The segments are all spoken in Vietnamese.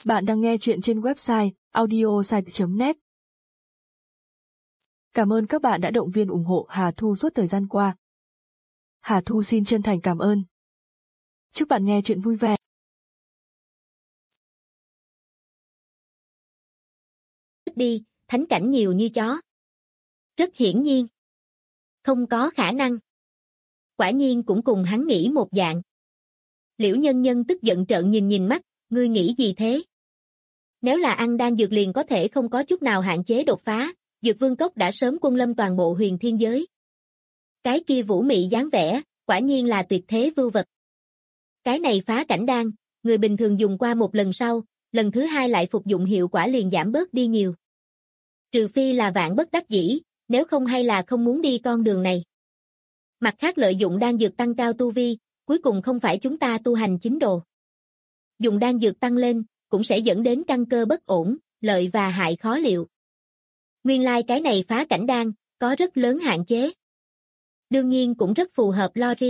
Bạn đang nghe chuyện trên website audiosite.net. Cảm ơn các bạn đã động viên ủng hộ Hà Thu suốt thời gian qua. Hà Thu xin chân thành cảm ơn. Chúc bạn nghe chuyện vui vẻ. Đi, thánh cảnh nhiều như chó. Rất hiển nhiên. Không có khả năng. Quả nhiên cũng cùng hắn nghĩ một dạng. Liễu Nhân Nhân tức giận trợn nhìn mắt, ngươi nghĩ gì thế? Nếu là ăn đan dược liền có thể không có chút nào hạn chế đột phá, Dược Vương Cốc đã sớm quân lâm toàn bộ huyền thiên giới. Cái kia vũ mị dáng vẻ, quả nhiên là tuyệt thế vưu vật. Cái này phá cảnh đan, người bình thường dùng qua một lần sau, lần thứ hai lại phục dụng hiệu quả liền giảm bớt đi nhiều. Trừ phi là vạn bất đắc dĩ, nếu không hay là không muốn đi con đường này. Mặt khác lợi dụng đan dược tăng cao tu vi, cuối cùng không phải chúng ta tu hành chính đồ. Dùng đan dược tăng lên, cũng sẽ dẫn đến căn cơ bất ổn, lợi và hại khó liệu. Nguyên lai cái này phá cảnh đan, có rất lớn hạn chế. Đương nhiên cũng rất phù hợp logic.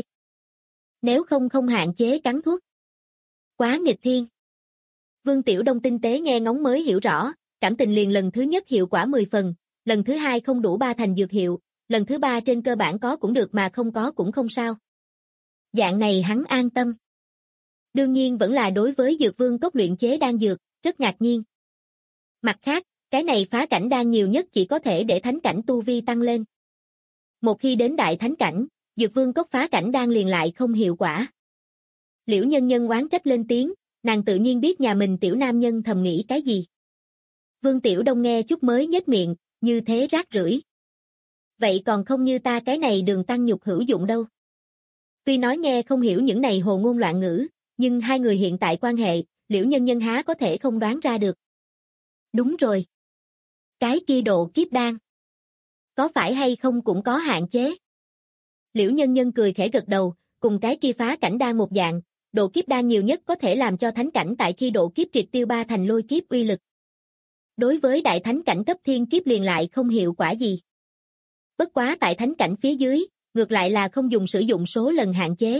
Nếu không hạn chế cắn thuốc. Quá nghịch thiên. Vương Tiểu Đông tinh tế nghe ngóng mới hiểu rõ, cảm tình liền lần thứ nhất hiệu quả 10 phần, lần thứ hai không đủ 3 thành dược hiệu, lần thứ 3 trên cơ bản có cũng được mà không có cũng không sao. Dạng này hắn an tâm. Đương nhiên vẫn là đối với Dược Vương Cốc luyện chế đan dược, rất ngạc nhiên. Mặt khác, cái này phá cảnh đan nhiều nhất chỉ có thể để thánh cảnh tu vi tăng lên. Một khi đến đại thánh cảnh, Dược Vương Cốc phá cảnh đan liền lại không hiệu quả. Liễu Nhân Nhân oán trách lên tiếng, nàng tự nhiên biết nhà mình tiểu nam nhân thầm nghĩ cái gì. Vương Tiểu Đông nghe chút mới nhếch miệng, như thế rác rưởi. Vậy còn không như ta cái này đường tăng nhục hữu dụng đâu. Tuy nói nghe không hiểu những này hồ ngôn loạn ngữ, nhưng hai người hiện tại quan hệ, Liễu Nhân Nhân há có thể không đoán ra được. Đúng rồi. Cái kia độ kiếp đan. Có phải hay không cũng có hạn chế. Liễu Nhân Nhân cười khẽ gật đầu, cùng cái kia phá cảnh đan một dạng, độ kiếp đan nhiều nhất có thể làm cho thánh cảnh tại khi độ kiếp triệt tiêu 3 thành lôi kiếp uy lực. Đối với đại thánh cảnh cấp thiên kiếp liền lại không hiệu quả gì. Bất quá tại thánh cảnh phía dưới, ngược lại là không dùng sử dụng số lần hạn chế.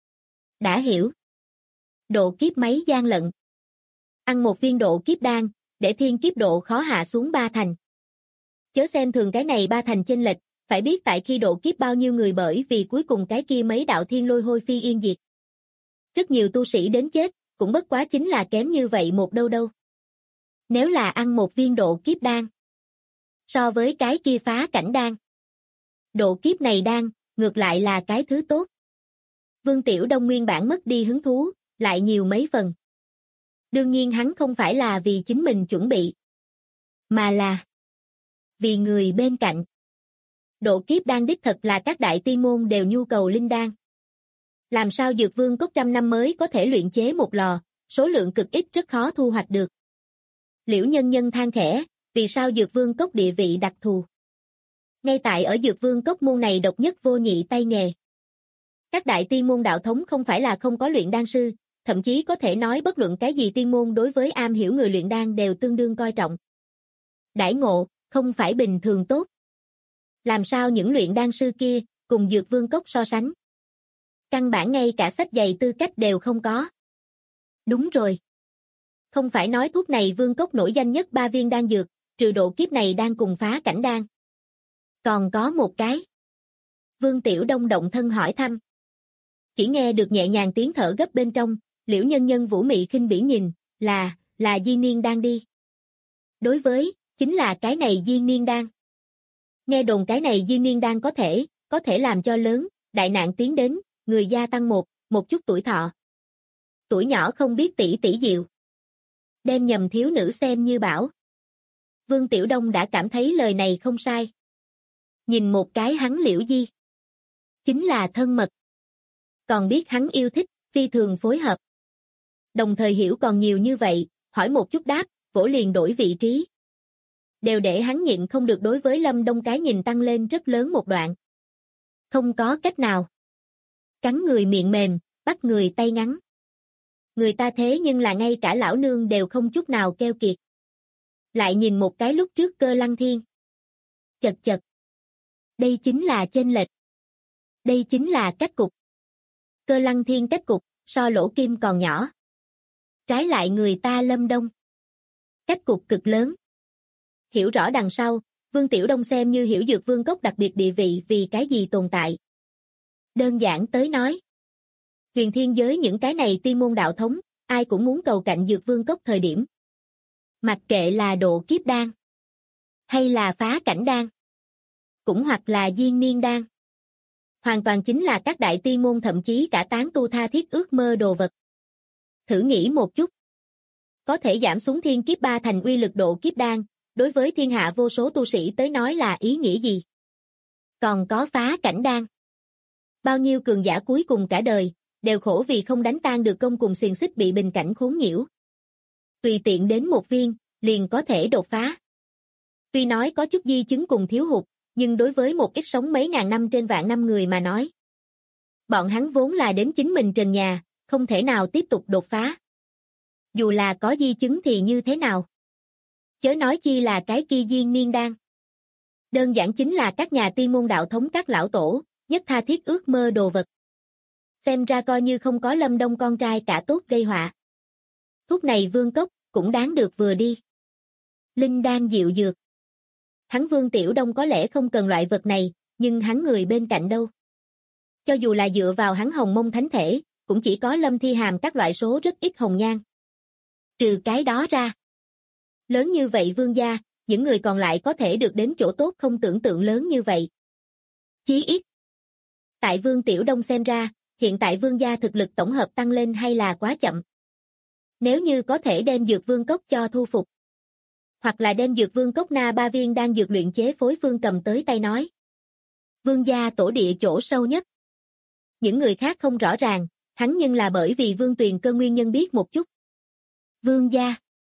Đã hiểu. Độ kiếp mấy gian lận. Ăn một viên độ kiếp đan, để thiên kiếp độ khó hạ xuống 3 thành. Chớ xem thường cái này 3 thành chênh lệch, phải biết tại khi độ kiếp bao nhiêu người bởi vì cuối cùng cái kia mấy đạo thiên lôi hôi phi yên diệt. Rất nhiều tu sĩ đến chết, cũng bất quá chính là kém như vậy một đâu. Nếu là ăn một viên độ kiếp đan, so với cái kia phá cảnh đan, độ kiếp này đan, ngược lại là cái thứ tốt. Vương Tiểu Đông nguyên bản mất đi hứng thú, lại nhiều mấy phần. Đương nhiên hắn không phải là vì chính mình chuẩn bị, mà là vì người bên cạnh. Độ kiếp đan đích thật là các đại tiên môn đều nhu cầu linh đan. Làm sao Dược Vương Cốc 100 năm mới có thể luyện chế một lò, số lượng cực ít rất khó thu hoạch được. Liễu Nhân Nhân than khẽ, vì sao Dược Vương Cốc địa vị đặc thù? Ngay tại ở Dược Vương Cốc môn này độc nhất vô nhị tay nghề. Các đại tiên môn đạo thống không phải là không có luyện đan sư, thậm chí có thể nói bất luận cái gì tiên môn đối với am hiểu người luyện đan đều tương đương coi trọng. Đãi ngộ, không phải bình thường tốt. Làm sao những luyện đan sư kia, cùng Dược Vương Cốc so sánh? Căn bản ngay cả sách giày tư cách đều không có. Đúng rồi. Không phải nói thuốc này Vương Cốc nổi danh nhất 3 viên đan dược, trừ độ kiếp này đang cùng phá cảnh đan. Còn có một cái. Vương Tiểu Đông động thân hỏi thăm. Chỉ nghe được nhẹ nhàng tiếng thở gấp bên trong, Liễu Nhân Nhân vũ mị khinh bỉ nhìn, là Diên Niên đan đi. Đối với, chính là cái này Diên Niên đan. Nghe đồn cái này Diên Niên đan có thể làm cho lớn, đại nạn tiến đến, người gia tăng một chút tuổi thọ. Tuổi nhỏ không biết tỷ diệu. Đem nhầm thiếu nữ xem như bảo. Vương Tiểu Đông đã cảm thấy lời này không sai. Nhìn một cái hắn Liễu Di. Chính là thân mật. Còn biết hắn yêu thích, phi thường phối hợp. Đồng thời hiểu còn nhiều như vậy, hỏi một chút đáp, vỗ liền đổi vị trí. Đều để hắn nhịn không được đối với Lâm Đông cái nhìn tăng lên rất lớn một đoạn. Không có cách nào. Cắn người miệng mềm, bắt người tay ngắn. Người ta thế nhưng là ngay cả lão nương đều không chút nào keo kiệt. Lại nhìn một cái lúc trước Cơ Lăng Thiên. Chật. Đây chính là chênh lệch. Đây chính là cách cục. Cơ Lăng Thiên cách cục, so Lỗ Kim còn nhỏ. Trái lại người ta Lâm Đông. cách cục cực lớn. Hiểu rõ đằng sau, Vương Tiểu Đông xem như hiểu Dược Vương Cốc đặc biệt địa vị vì cái gì tồn tại. Đơn giản tới nói, huyền thiên giới những cái này tiên môn đạo thống, ai cũng muốn cầu cạnh Dược Vương Cốc thời điểm. Mặc kệ là độ kiếp đan, hay là phá cảnh đan, cũng hoặc là diên niên đan. Hoàn toàn chính là các đại tiên môn thậm chí cả tán tu tha thiết ước mơ đồ vật. Thử nghĩ một chút. Có thể giảm xuống thiên kiếp 3 thành uy lực độ kiếp đan, đối với thiên hạ vô số tu sĩ tới nói là ý nghĩa gì? Còn có phá cảnh đan. Bao nhiêu cường giả cuối cùng cả đời, đều khổ vì không đánh tan được công cùng xiềng xích bị bình cảnh khốn nhiễu. Tùy tiện đến một viên, liền có thể đột phá. Tuy nói có chút di chứng cùng thiếu hụt, nhưng đối với một ít sống mấy ngàn năm trên vạn năm người mà nói. Bọn hắn vốn là đến chính mình trần nhà, không thể nào tiếp tục đột phá. Dù là có di chứng thì như thế nào? Chớ nói chi là cái kia diên niên đan. Đơn giản chính là các nhà tiên môn đạo thống các lão tổ, nhất tha thiết ước mơ đồ vật. Xem ra coi như không có Lâm Đông con trai cả tốt gây họa. Thuốc này Vương Cốc, cũng đáng được vừa đi. Linh đan diệu dược. Hắn Vương Tiểu Đông có lẽ không cần loại vật này, nhưng hắn người bên cạnh đâu. Cho dù là dựa vào hắn hồng mông thánh thể, cũng chỉ có Lâm Thi Hàm các loại số rất ít hồng nhan. Trừ cái đó ra. Lớn như vậy Vương gia, những người còn lại có thể được đến chỗ tốt không tưởng tượng lớn như vậy. Chí ít. Tại Vương Tiểu Đông xem ra, hiện tại Vương gia thực lực tổng hợp tăng lên hay là quá chậm. Nếu như có thể đem Dược Vương Cốc cho thu phục, hoặc là đem Dược Vương Cốc na 3 viên đang dược luyện chế phối phương cầm tới tay nói. Vương gia tổ địa chỗ sâu nhất. Những người khác không rõ ràng, hắn nhưng là bởi vì Vương Tuyền Cơ nguyên nhân biết một chút. Vương gia.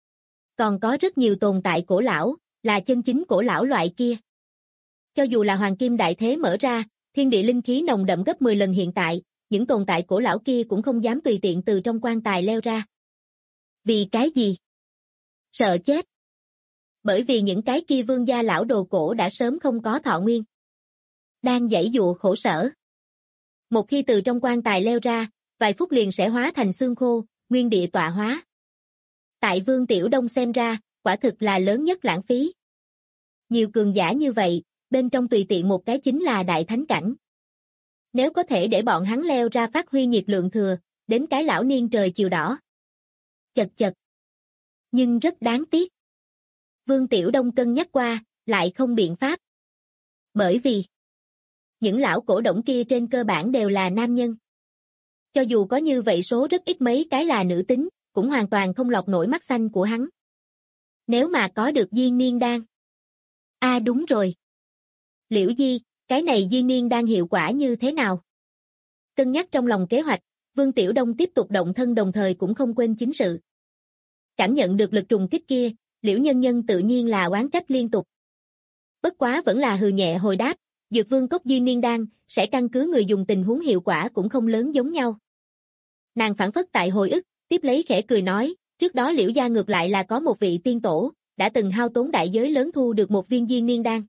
Còn có rất nhiều tồn tại cổ lão, là chân chính cổ lão loại kia. Cho dù là Hoàng Kim Đại Thế mở ra, thiên địa linh khí nồng đậm gấp 10 lần hiện tại, những tồn tại cổ lão kia cũng không dám tùy tiện từ trong quan tài leo ra. Vì cái gì? Sợ chết. Bởi vì những cái kia vương gia lão đồ cổ đã sớm không có thọ nguyên. Đang giãy giụa khổ sở. Một khi từ trong quan tài leo ra, vài phút liền sẽ hóa thành xương khô, nguyên địa tọa hóa. Tại Vương Tiểu Đông xem ra, quả thực là lớn nhất lãng phí. Nhiều cường giả như vậy, bên trong tùy tiện một cái chính là đại thánh cảnh. Nếu có thể để bọn hắn leo ra phát huy nhiệt lượng thừa, đến cái lão niên trời chiều đỏ. Chật chật. Nhưng rất đáng tiếc. Vương Tiểu Đông cân nhắc qua, lại không biện pháp. Bởi vì những lão cổ động kia trên cơ bản đều là nam nhân. Cho dù có như vậy số rất ít mấy cái là nữ tính, cũng hoàn toàn không lọt nổi mắt xanh của hắn. Nếu mà có được diên niên đan. Đúng rồi. Liễu Di, cái này diên niên đan hiệu quả như thế nào? Cân nhắc trong lòng kế hoạch, Vương Tiểu Đông tiếp tục động thân đồng thời cũng không quên chính sự. Cảm nhận được lực trùng kích kia, Liễu Nhân Nhân tự nhiên là oán trách liên tục. Bất quá vẫn là hừ nhẹ hồi đáp, Dược Vương Cốc diên niên đan sẽ căn cứ người dùng tình huống hiệu quả cũng không lớn giống nhau. Nàng phản phất tại hồi ức, tiếp lấy khẽ cười nói, trước đó Liễu gia ngược lại là có một vị tiên tổ, đã từng hao tốn đại giới lớn thu được một viên diên niên đan.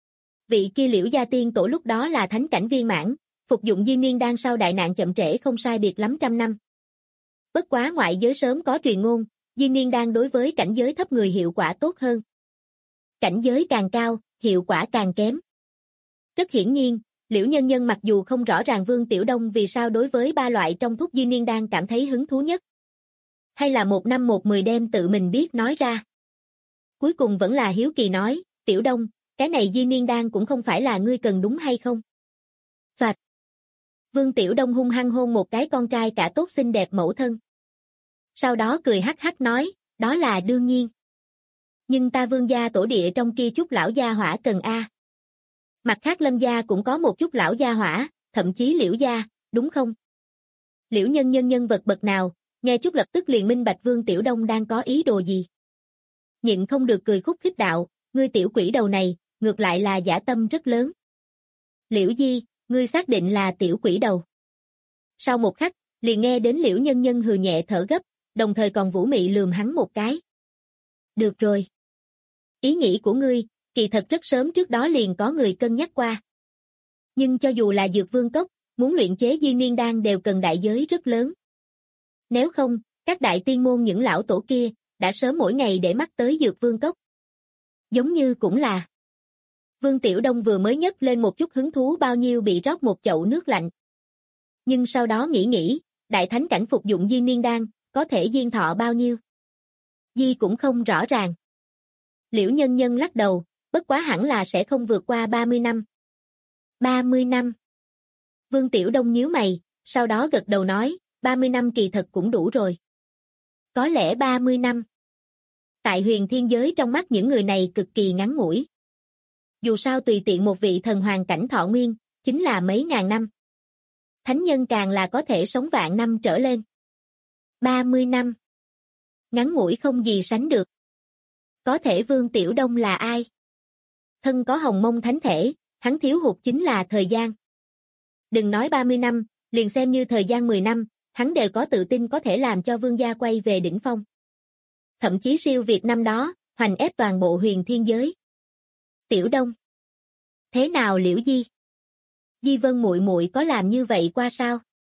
Vị kia Liễu gia tiên tổ lúc đó là thánh cảnh viên mãn, phục dụng diên niên đan sau đại nạn chậm trễ không sai biệt lắm trăm năm. Bất quá ngoại giới sớm có truyền ngôn, diên niên đan đối với cảnh giới thấp người hiệu quả tốt hơn. Cảnh giới càng cao, hiệu quả càng kém. Rất hiển nhiên, Liễu Nhân Nhân mặc dù không rõ ràng Vương Tiểu Đông vì sao đối với ba loại trong thuốc diên niên đan cảm thấy hứng thú nhất. Hay là một năm một mười đem tự mình biết nói ra. Cuối cùng vẫn là hiếu kỳ nói, Tiểu Đông, cái này diên niên đan cũng không phải là ngươi cần đúng hay không? Phạt. Vương Tiểu Đông hung hăng hôn một cái con trai cả tốt xinh đẹp mẫu thân. Sau đó cười hắc hắc nói, đó là đương nhiên. Nhưng ta Vương gia tổ địa trong kia chút lão gia hỏa cần a. Mặt khác Lâm gia cũng có một chút lão gia hỏa, thậm chí Liễu gia, đúng không? Liễu Nhân Nhân nhân vật bậc nào, nghe chút lập tức liền minh bạch Vương Tiểu Đông đang có ý đồ gì. Nhịn không được cười khúc khích đạo, ngươi tiểu quỷ đầu này, ngược lại là dã tâm rất lớn. Liễu Di, ngươi xác định là tiểu quỷ đầu. Sau một khắc, liền nghe đến Liễu Nhân Nhân hừ nhẹ thở gấp, đồng thời còn vũ mị lườm hắn một cái. Được rồi. Ý nghĩ của ngươi, kỳ thật rất sớm trước đó liền có người cân nhắc qua. Nhưng cho dù là Dược Vương Cốc, muốn luyện chế diên niên đan đều cần đại giới rất lớn. Nếu không, các đại tiên môn những lão tổ kia, đã sớm mỗi ngày để mắt tới Dược Vương Cốc. Giống như cũng là. Vương Tiểu Đông vừa mới nhấc lên một chút hứng thú bao nhiêu bị rót một chậu nước lạnh. Nhưng sau đó nghĩ, đại thánh cảnh phục dụng diên niên đan, có thể diên thọ bao nhiêu? Di cũng không rõ ràng. Liễu Nhân Nhân lắc đầu, bất quá hẳn là sẽ không vượt qua 30 năm. 30 năm. Vương Tiểu Đông nhíu mày, sau đó gật đầu nói, 30 năm kỳ thật cũng đủ rồi. Có lẽ 30 năm. Tại huyền thiên giới trong mắt những người này cực kỳ ngắn ngủi. Dù sao tùy tiện một vị thần hoàng cảnh thọ nguyên, chính là mấy ngàn năm. Thánh nhân càng là có thể sống vạn năm trở lên. 30 năm. Ngắn ngủi không gì sánh được. Có thể Vương Tiểu Đông là ai? Thân có hồng mông thánh thể, hắn thiếu hụt chính là thời gian. Đừng nói 30 năm, liền xem như thời gian 10 năm, hắn đều có tự tin có thể làm cho vương gia quay về đỉnh phong. Thậm chí siêu việt năm đó, hoành ép toàn bộ huyền thiên giới. Tiểu Đông. Thế nào Liễu Di? Di Vân muội muội có làm như vậy qua sao?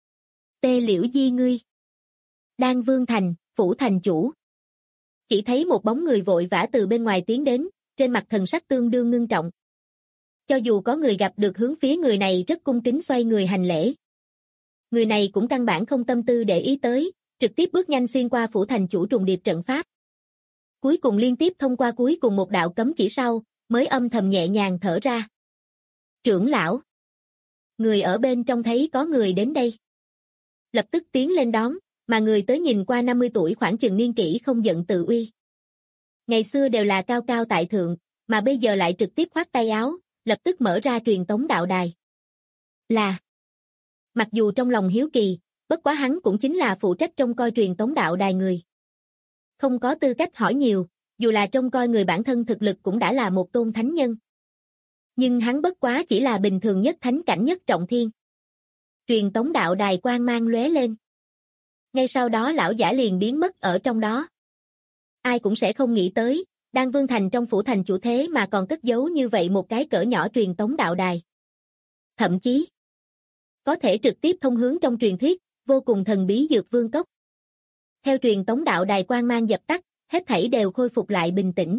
Tê Liễu Di ngươi. Đan Vương Thành, phủ thành chủ. Chỉ thấy một bóng người vội vã từ bên ngoài tiến đến, trên mặt thần sắc tương đương ngưng trọng. Cho dù có người gặp được hướng phía người này rất cung kính xoay người hành lễ. Người này cũng căn bản không tâm tư để ý tới, trực tiếp bước nhanh xuyên qua phủ thành chủ trùng điệp trận pháp. Cuối cùng liên tiếp thông qua cuối cùng một đạo cấm chỉ sau, mới âm thầm nhẹ nhàng thở ra. Trưởng lão. Người ở bên trong thấy có người đến đây. Lập tức tiến lên đón, mà người tới nhìn qua 50 tuổi khoảng chừng niên kỷ không giận tự uy. Ngày xưa đều là cao cao tại thượng, mà bây giờ lại trực tiếp khoát tay áo, lập tức mở ra truyền tống đạo đài. Là. Mặc dù trong lòng hiếu kỳ, bất quá hắn cũng chính là phụ trách trông coi truyền tống đạo đài người. Không có tư cách hỏi nhiều, dù là trông coi người bản thân thực lực cũng đã là một tôn thánh nhân. Nhưng hắn bất quá chỉ là bình thường nhất thánh cảnh nhất trọng thiên. Truyền tống đạo đài quang mang lóe lên. Ngay sau đó lão giả liền biến mất ở trong đó. Ai cũng sẽ không nghĩ tới, Đan Vương Thành trong phủ thành chủ thế mà còn cất giấu như vậy một cái cỡ nhỏ truyền tống đạo đài. Thậm chí, có thể trực tiếp thông hướng trong truyền thuyết, vô cùng thần bí Dược Vương Cốc. Theo truyền tống đạo đài quang mang dập tắt, hết thảy đều khôi phục lại bình tĩnh.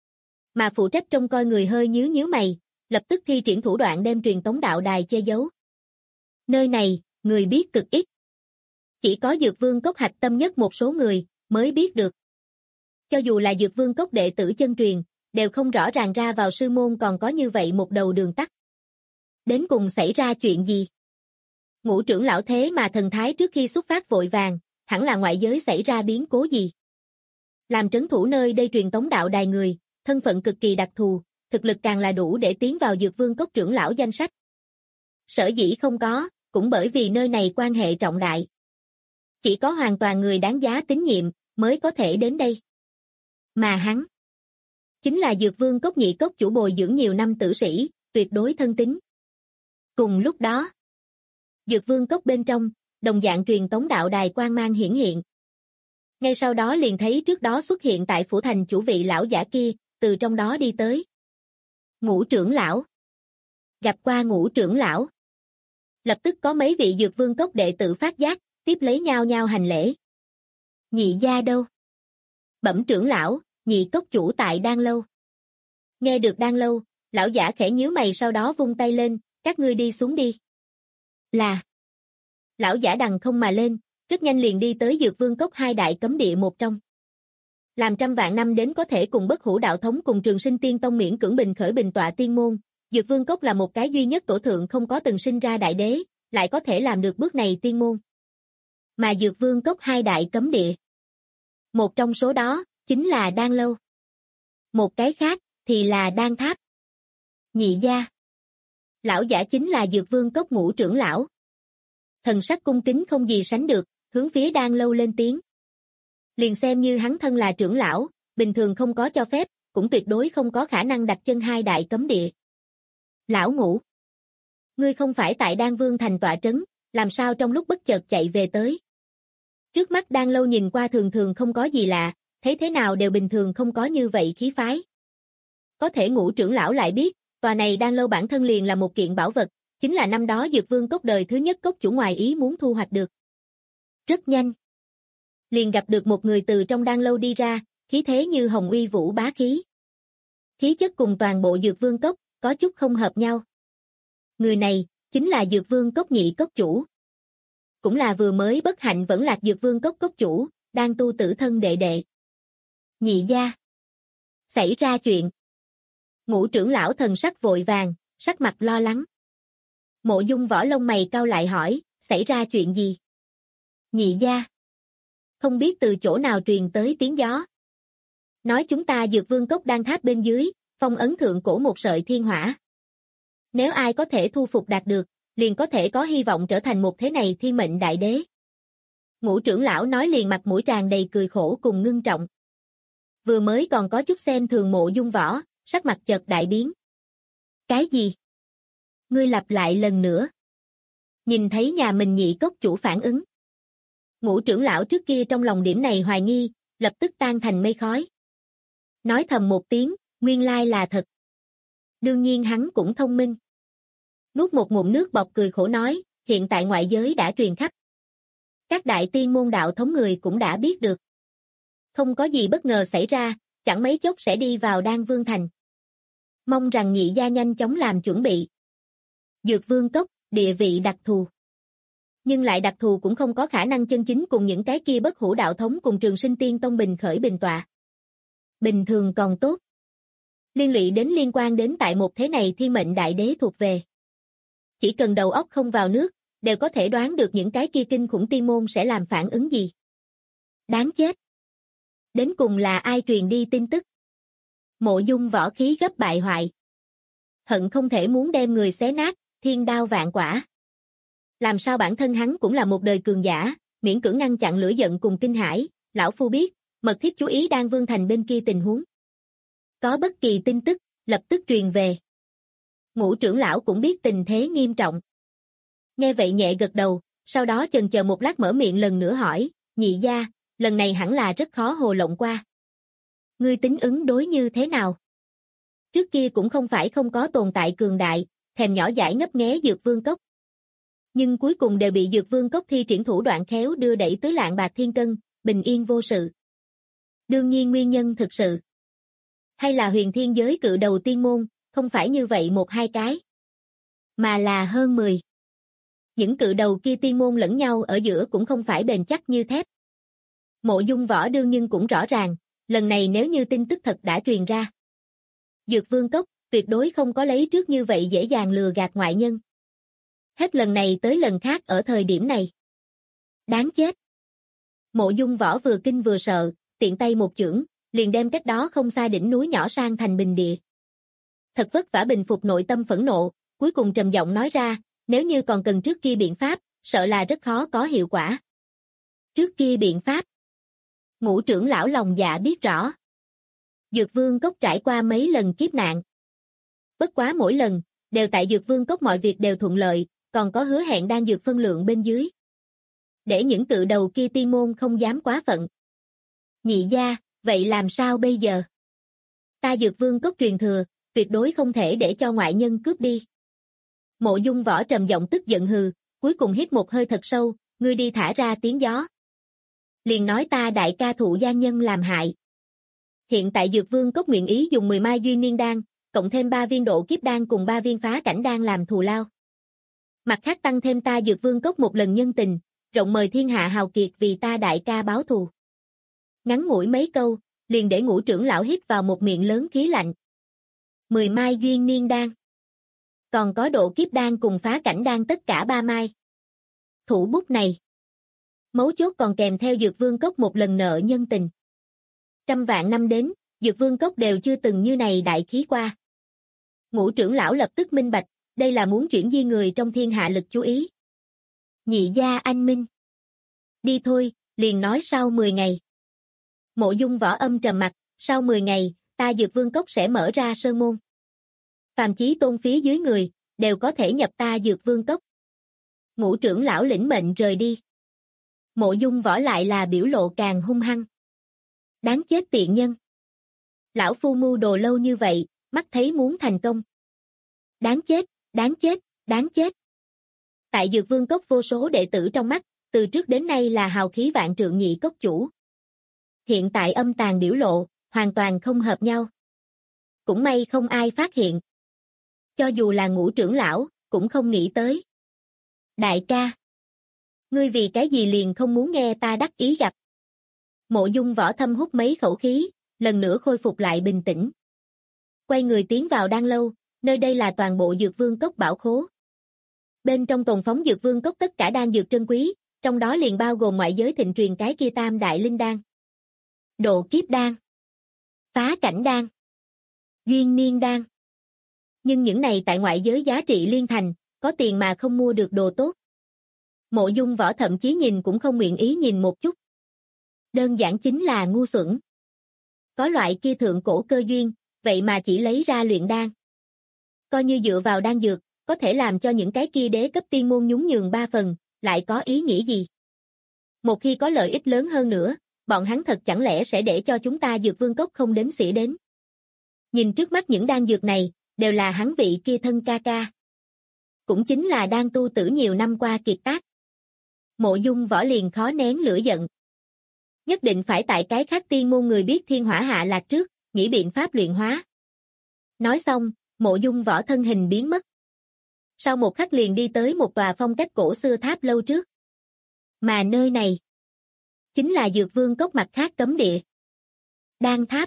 Mà phụ trách trông coi người hơi nhíu mày, lập tức thi triển thủ đoạn đem truyền tống đạo đài che giấu. Nơi này, người biết cực ít. Chỉ có Dược Vương Cốc hạch tâm nhất một số người, mới biết được. Cho dù là Dược Vương Cốc đệ tử chân truyền, đều không rõ ràng ra vào sư môn còn có như vậy một đầu đường tắt. Đến cùng xảy ra chuyện gì? Ngũ trưởng lão thế mà thần thái trước khi xuất phát vội vàng, hẳn là ngoại giới xảy ra biến cố gì? Làm trấn thủ nơi đây truyền tống đạo đài người, thân phận cực kỳ đặc thù, thực lực càng là đủ để tiến vào Dược Vương Cốc trưởng lão danh sách. Sở dĩ không có, cũng bởi vì nơi này quan hệ trọng đại. Chỉ có hoàn toàn người đáng giá tín nhiệm, mới có thể đến đây. Mà hắn, chính là Dược Vương Cốc nhị cốc chủ bồi dưỡng nhiều năm tử sĩ, tuyệt đối thân tín. Cùng lúc đó, Dược Vương Cốc bên trong, đồng dạng truyền tống đạo đài quang mang hiển hiện. Ngay sau đó liền thấy trước đó xuất hiện tại phủ thành chủ vị lão giả kia, từ trong đó đi tới. Ngũ trưởng lão. Gặp qua Ngũ trưởng lão. Lập tức có mấy vị Dược Vương Cốc đệ tử phát giác, tiếp lấy nhao nhao hành lễ. Nhị gia đâu? Bẩm trưởng lão, nhị cốc chủ tại Đan Lâu. Nghe được Đan Lâu, lão giả khẽ nhíu mày sau đó vung tay lên, các ngươi đi xuống đi. Là. Lão giả đằng không mà lên, rất nhanh liền đi tới Dược Vương Cốc hai đại cấm địa một trong. Làm trăm vạn năm đến có thể cùng Bất Hủ đạo thống cùng Trường Sinh Tiên Tông miễn cưỡng bình khởi bình tọa tiên môn, Dược Vương Cốc là một cái duy nhất tổ thượng không có từng sinh ra đại đế, lại có thể làm được bước này tiên môn. Mà Dược Vương Cốc hai đại cấm địa. Một trong số đó, chính là Đan Lâu. Một cái khác, thì là Đan Tháp. Nhị gia. Lão giả chính là Dược Vương Cốc Ngũ trưởng lão. Thần sắc cung kính không gì sánh được, hướng phía Đan Lâu lên tiếng. Liền xem như hắn thân là trưởng lão, bình thường không có cho phép, cũng tuyệt đối không có khả năng đặt chân hai đại cấm địa. Lão Ngũ. Ngươi không phải tại Đan Vương Thành tọa trấn, làm sao trong lúc bất chợt chạy về tới? Trước mắt Đan Lâu nhìn qua thường thường không có gì lạ, thấy thế nào đều bình thường không có như vậy khí phái. Có thể Ngũ trưởng lão lại biết, tòa này Đan Lâu bản thân liền là một kiện bảo vật, chính là năm đó Dược Vương Cốc đời thứ nhất cốc chủ ngoài ý muốn thu hoạch được. Rất nhanh. Liền gặp được một người từ trong Đan Lâu đi ra, khí thế như hồng uy vũ bá khí. Khí chất cùng toàn bộ Dược Vương Cốc, có chút không hợp nhau. Người này, chính là Dược Vương Cốc nhị cốc chủ. Cũng là vừa mới bất hạnh vẫn lạc Dược Vương Cốc cốc chủ, đang tu tử thân đệ đệ. Nhị gia. Xảy ra chuyện. Ngũ trưởng lão thần sắc vội vàng, sắc mặt lo lắng. Mộ Dung Võ lông mày cau lại hỏi, xảy ra chuyện gì? Nhị gia. Không biết từ chỗ nào truyền tới tiếng gió. Nói chúng ta Dược Vương Cốc đang tháp bên dưới, phong ấn thượng cổ một sợi thiên hỏa. Nếu ai có thể thu phục đạt được, liền có thể có hy vọng trở thành một thế này thiên mệnh đại đế. Ngũ trưởng lão nói liền mặt mũi tràn đầy cười khổ cùng ngưng trọng. Vừa mới còn có chút xem thường Mộ Dung Võ, sắc mặt chợt đại biến. Cái gì? Ngươi lặp lại lần nữa. Nhìn thấy nhà mình nhị cốc chủ phản ứng. Ngũ trưởng lão trước kia trong lòng điểm này hoài nghi, lập tức tan thành mây khói. Nói thầm một tiếng, nguyên lai là thật. Đương nhiên hắn cũng thông minh. Nuốt một ngụm nước bọt cười khổ nói, hiện tại ngoại giới đã truyền khắp. Các đại tiên môn đạo thống người cũng đã biết được. Không có gì bất ngờ xảy ra, chẳng mấy chốc sẽ đi vào Đan Vương Thành. Mong rằng nhị gia nhanh chóng làm chuẩn bị. Dược Vương Cốc, địa vị đặc thù. Nhưng lại đặc thù cũng không có khả năng chân chính cùng những cái kia bất hủ đạo thống cùng Trường Sinh Tiên Tông bình khởi bình tọa. Bình thường còn tốt. Liên quan đến tại một thế này thiên mệnh đại đế thuộc về. Chỉ cần đầu óc không vào nước, đều có thể đoán được những cái kia kinh khủng tiên môn sẽ làm phản ứng gì. Đáng chết. Đến cùng là ai truyền đi tin tức? Mộ Dung Võ khí gấp bại hoại. Hận không thể muốn đem người xé nát, thiên đao vạn quả. Làm sao bản thân hắn cũng là một đời cường giả, miễn cưỡng ngăn chặn lửa giận cùng kinh hãi, lão phu biết, mật thiết chú ý Đan Vương Thành bên kia tình huống. Có bất kỳ tin tức, lập tức truyền về. Ngũ trưởng lão cũng biết tình thế nghiêm trọng. Nghe vậy nhẹ gật đầu, sau đó chần chờ một lát mở miệng lần nữa hỏi, nhị gia, lần này hẳn là rất khó hồ lộng qua. Ngươi tính ứng đối như thế nào? Trước kia cũng không phải không có tồn tại cường đại, thèm nhỏ dãi ngấp nghé Dược Vương Cốc. Nhưng cuối cùng đều bị Dược Vương Cốc thi triển thủ đoạn khéo đưa đẩy tứ lạng bạc thiên cân, bình yên vô sự. Đương nhiên nguyên nhân thực sự. Hay là huyền thiên giới cự đầu tiên môn, không phải như vậy một hai cái. Mà là hơn 10. Những cự đầu kia tiên môn lẫn nhau ở giữa cũng không phải bền chắc như thép. Mộ Dung Võ đương nhiên cũng rõ ràng, lần này nếu như tin tức thật đã truyền ra. Dược Vương Cốc tuyệt đối không có lấy trước như vậy dễ dàng lừa gạt ngoại nhân. Hết lần này tới lần khác ở thời điểm này. Đáng chết. Mộ Dung Võ vừa kinh vừa sợ, tiện tay một chưởng, liền đem cách đó không xa đỉnh núi nhỏ sang thành bình địa. Thật vất vả bình phục nội tâm phẫn nộ, cuối cùng trầm giọng nói ra, nếu như còn cần trước kia biện pháp, sợ là rất khó có hiệu quả. Trước kia biện pháp. Ngũ trưởng lão lòng dạ biết rõ. Dược Vương Cốc trải qua mấy lần kiếp nạn. Bất quá mỗi lần, đều tại Dược Vương Cốc mọi việc đều thuận lợi, còn có hứa hẹn đang dược phân lượng bên dưới. Để những cự đầu kia tiên môn không dám quá phận. Nhị gia, vậy làm sao bây giờ? Ta Dược Vương Cốc truyền thừa, tuyệt đối không thể để cho ngoại nhân cướp đi. Mộ Dung Võ trầm giọng tức giận hừ, cuối cùng hít một hơi thật sâu, ngươi đi thả ra tiếng gió. Liền nói ta đại ca thụ gia nhân làm hại. Hiện tại Dược Vương Cốc nguyện ý dùng 10 mai duyên niên đan, cộng thêm 3 viên độ kiếp đan cùng 3 viên phá cảnh đan làm thù lao. Mặt khác tăng thêm ta Dược Vương Cốc một lần nhân tình, rộng mời thiên hạ hào kiệt vì ta đại ca báo thù. Ngắn ngủi mấy câu, liền để Ngũ trưởng lão hít vào một miệng lớn khí lạnh. 10 mai duyên niên đan. Còn có độ kiếp đan cùng phá cảnh đan tất cả 3 mai. Thủ bút này. Mấu chốt còn kèm theo Dược Vương Cốc một lần nợ nhân tình. Trăm vạn năm đến, Dược Vương Cốc đều chưa từng như này đại khí qua. Ngũ trưởng lão lập tức minh bạch, đây là muốn chuyển di người trong thiên hạ lực chú ý. Nhị gia anh minh. Đi thôi, liền nói sau 10 ngày. Mộ Dung Võ âm trầm mặt, sau 10 ngày, ta Dược Vương Cốc sẽ mở ra sơn môn. Phàm chí tôn phía dưới người, đều có thể nhập ta Dược Vương Cốc. Ngũ trưởng lão lĩnh mệnh rời đi. Mộ Dung Võ lại là biểu lộ càng hung hăng. Đáng chết tiện nhân. Lão phu mưu đồ lâu như vậy, mắt thấy muốn thành công. Đáng chết, đáng chết, đáng chết. Tại Dược Vương Cốc vô số đệ tử trong mắt, từ trước đến nay là hào khí vạn trượng nhị cốc chủ. hiện tại âm tàn biểu lộ, hoàn toàn không hợp nhau. Cũng may không ai phát hiện. Cho dù là Ngũ trưởng lão, cũng không nghĩ tới. Đại ca, ngươi vì cái gì liền không muốn nghe ta đắc ý gặp. Mộ Dung Võ thâm hút mấy khẩu khí, lần nữa khôi phục lại bình tĩnh. Quay người tiến vào đan lâu, nơi đây là toàn bộ Dược Vương Cốc bảo khố. Bên trong tồn phóng Dược Vương Cốc tất cả đan dược trân quý, trong đó liền bao gồm ngoại giới thịnh truyền cái kia tam đại linh đan. Độ kiếp đan, phá cảnh đan, duyên niên đan. Nhưng những này tại ngoại giới giá trị liên thành, có tiền mà không mua được đồ tốt. Mộ Dung Võ thậm chí nhìn cũng không nguyện ý nhìn một chút. Đơn giản chính là ngu xuẩn. Có loại kia thượng cổ cơ duyên, vậy mà chỉ lấy ra luyện đan. Coi như dựa vào đan dược, có thể làm cho những cái kia đế cấp tiên môn nhún nhường 3 phần, lại có ý nghĩa gì? Một khi có lợi ích lớn hơn nữa, bọn hắn thật chẳng lẽ sẽ để cho chúng ta Dược Vương Cốc không đếm xỉa đến. Nhìn trước mắt những đan dược này, đều là hắn vị kia thân ca ca. Cũng chính là đan tu tử nhiều năm qua kiệt tác. Mộ Dung Võ liền khó nén lửa giận. Nhất định phải tại cái khác tiên môn người biết thiên hỏa hạ lạc trước, nghĩ biện pháp luyện hóa. Nói xong, Mộ Dung Võ thân hình biến mất. Sau một khắc liền đi tới một tòa phong cách cổ xưa tháp lâu trước. Mà nơi này, chính là Dược Vương Cốc mặt khác cấm địa. Đan tháp.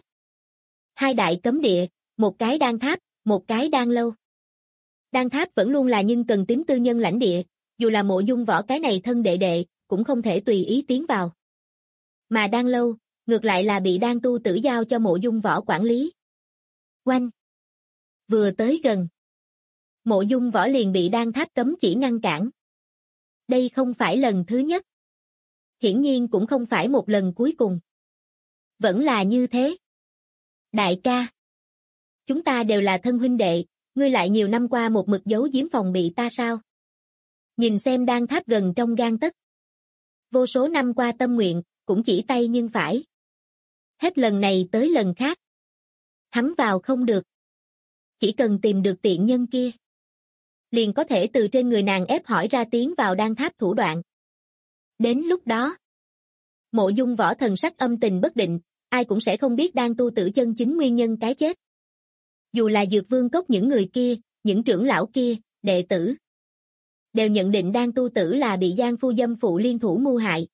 2 đại cấm địa, một cái đan tháp, một cái đan lâu. Đan tháp vẫn luôn là nhưng cần tím tư nhân lãnh địa, dù là Mộ Dung Võ cái này thân đệ đệ, cũng không thể tùy ý tiến vào. Mà đan lâu, ngược lại là bị đan tu tử giao cho Mộ Dung Võ quản lý. Oanh! Vừa tới gần, Mộ Dung Võ liền bị đan tháp cấm chỉ ngăn cản. Đây không phải lần thứ nhất. Hiển nhiên cũng không phải một lần cuối cùng. Vẫn là như thế. Đại ca, chúng ta đều là thân huynh đệ, ngươi lại nhiều năm qua một mực giấu giếm phòng bị ta sao? Nhìn xem đan tháp gần trong gang tấc. Vô số năm qua tâm nguyện, cũng chỉ tay nhưng phải. Hết lần này tới lần khác. Hắn vào không được. Chỉ cần tìm được tiện nhân kia, liền có thể từ trên người nàng ép hỏi ra tiến vào đan tháp thủ đoạn. Đến lúc đó, Mộ Dung Võ thần sắc âm tình bất định, ai cũng sẽ không biết đan tu tử chân chính nguyên nhân cái chết. Dù là Dược Vương Cốc những người kia, những trưởng lão kia, đệ tử, đều nhận định đan tu tử là bị Giang Phu dâm phụ liên thủ mưu hại.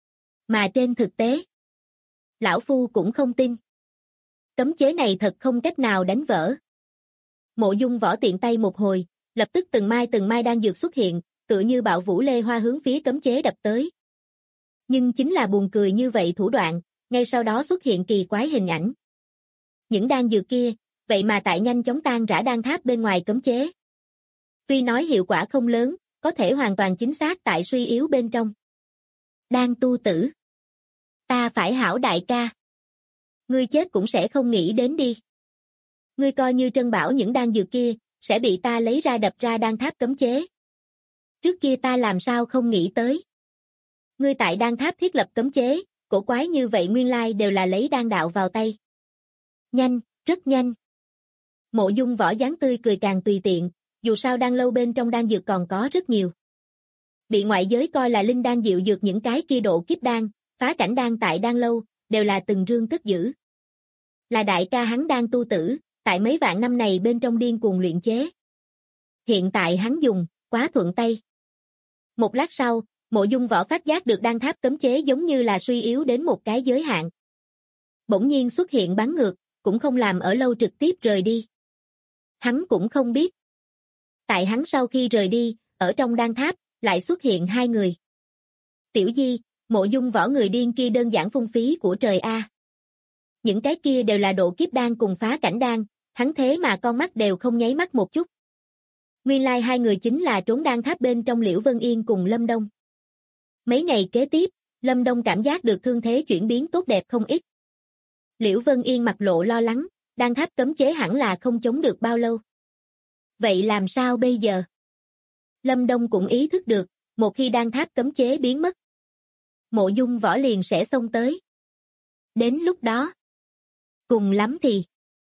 Mà trên thực tế, lão Phu cũng không tin. Cấm chế này thật không cách nào đánh vỡ. Mộ Dung Võ tiện tay một hồi, lập tức từng mai đan dược xuất hiện, tựa như bạo vũ lê hoa hướng phía cấm chế đập tới. Nhưng chính là buồn cười như vậy thủ đoạn, ngay sau đó xuất hiện kỳ quái hình ảnh. Những đan dược kia, vậy mà tại nhanh chóng tan rã đan tháp bên ngoài cấm chế. Tuy nói hiệu quả không lớn, có thể hoàn toàn chính xác tại suy yếu bên trong. Đan tu tử. Ta phải hảo đại ca. Ngươi chết cũng sẽ không nghĩ đến đi. Ngươi coi như trân bảo những đan dược kia, sẽ bị ta lấy ra đập ra đan tháp cấm chế. Trước kia ta làm sao không nghĩ tới. Ngươi tại đan tháp thiết lập cấm chế, cổ quái như vậy nguyên lai đều là lấy đan đạo vào tay. Nhanh, rất nhanh. Mộ Dung Võ dáng tươi cười càng tùy tiện, dù sao đan lâu bên trong đan dược còn có rất nhiều. Bị ngoại giới coi là linh đan diệu dược những cái kia độ kiếp đan, phá cảnh đan tại đan lâu, đều là từng rương cất giữ. Là đại ca hắn đan tu tử, tại mấy vạn năm này bên trong điên cuồng luyện chế. Hiện tại hắn dùng, quá thuận tay. Một lát sau, Mộ Dung Võ phát giác được đan tháp cấm chế giống như là suy yếu đến một cái giới hạn. Bỗng nhiên xuất hiện bắn ngược, cũng không làm ở lâu trực tiếp rời đi. Hắn cũng không biết. Tại hắn sau khi rời đi, ở trong đan tháp, lại xuất hiện 2 người. Tiểu Di, Mộ Dung Võ người điên kia đơn giản phung phí của trời A. Những cái kia đều là độ kiếp đan cùng phá cảnh đan, hắn thế mà con mắt đều không nháy mắt một chút. Nguyên lai 2 người chính là trốn đan tháp bên trong Liễu Vân Yên cùng Lâm Đông. Mấy ngày kế tiếp, Lâm Đông cảm giác được thương thế chuyển biến tốt đẹp không ít. Liễu Vân Yên mặt lộ lo lắng, đan tháp cấm chế hẳn là không chống được bao lâu. Vậy làm sao bây giờ? Lâm Đông cũng ý thức được, một khi đan tháp cấm chế biến mất, Mộ Dung Võ liền sẽ xông tới. Đến lúc đó, cùng lắm thì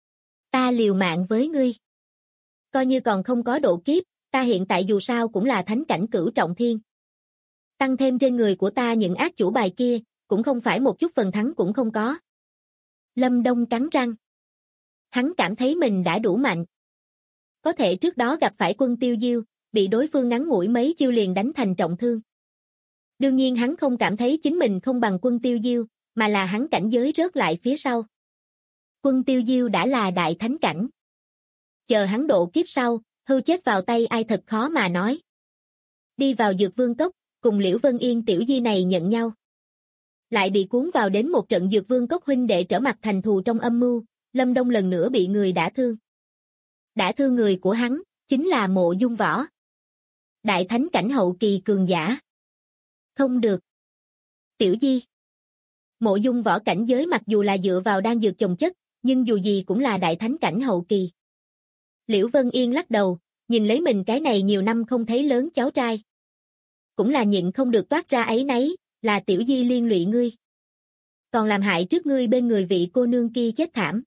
ta liều mạng với ngươi. Coi như còn không có độ kiếp, ta hiện tại dù sao cũng là thánh cảnh cửu trọng thiên. Tăng thêm trên người của ta những ác chủ bài kia, cũng không phải một chút phần thắng cũng không có. Lâm Đông cắn răng. Hắn cảm thấy mình đã đủ mạnh. Có thể trước đó gặp phải Quân Tiêu Diêu, bị đối phương ngắn ngủi mấy chiêu liền đánh thành trọng thương. Đương nhiên hắn không cảm thấy chính mình không bằng Quân Tiêu Diêu, mà là hắn cảnh giới rớt lại phía sau. Quân Tiêu Diêu đã là đại thánh cảnh. Chờ hắn độ kiếp sau, hưu chết vào tay ai thật khó mà nói. Đi vào Dược Vương Cốc, cùng Liễu Vân Yên tiểu di này nhận nhau. Lại bị cuốn vào đến một trận Dược Vương Cốc huynh đệ trở mặt thành thù trong âm mưu, Lâm Đông lần nữa bị người đả thương. Đả thương người của hắn, chính là Mộ Dung Võ. Đại thánh cảnh hậu kỳ cường giả. Không được. Tiểu di. Mộ Dung Võ cảnh giới mặc dù là dựa vào đan dược chồng chất, nhưng dù gì cũng là đại thánh cảnh hậu kỳ. Liễu Vân Yên lắc đầu, nhìn lấy mình cái này nhiều năm không thấy lớn cháu trai. Cũng là nhịn không được toát ra áy náy, là tiểu di liên lụy ngươi. Còn làm hại trước ngươi bên người vị cô nương kia chết thảm.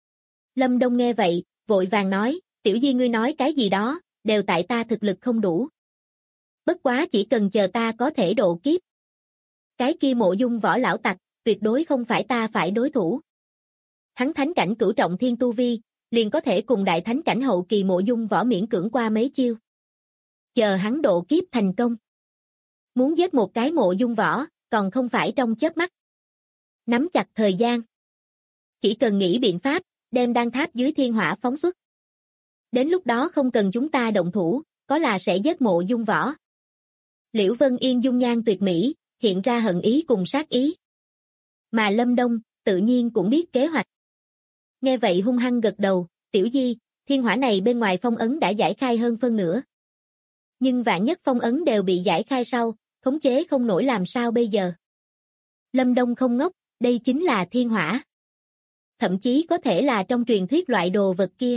Lâm Đông nghe vậy, vội vàng nói, tiểu di ngươi nói cái gì đó, đều tại ta thực lực không đủ. Bất quá chỉ cần chờ ta có thể độ kiếp. Cái kia Mộ Dung Võ lão tặc, tuyệt đối không phải ta phải đối thủ. Hắn thánh cảnh cửu trọng thiên tu vi, liền có thể cùng đại thánh cảnh hậu kỳ Mộ Dung Võ miễn cưỡng qua mấy chiêu. Chờ hắn độ kiếp thành công. Muốn giết một cái Mộ Dung Võ, còn không phải trong chớp mắt. Nắm chặt thời gian. Chỉ cần nghĩ biện pháp, đem đan tháp dưới thiên hỏa phóng xuất. Đến lúc đó không cần chúng ta động thủ, có là sẽ giết Mộ Dung Võ. Liễu Vân Yên dung nhan tuyệt mỹ, hiện ra hận ý cùng sát ý. Mà Lâm Đông, tự nhiên cũng biết kế hoạch. Nghe vậy hung hăng gật đầu, tiểu di, thiên hỏa này bên ngoài phong ấn đã giải khai hơn phân nửa. Nhưng vạn nhất phong ấn đều bị giải khai sau, khống chế không nổi làm sao bây giờ. Lâm Đông không ngốc, đây chính là thiên hỏa. Thậm chí có thể là trong truyền thuyết loại đồ vật kia.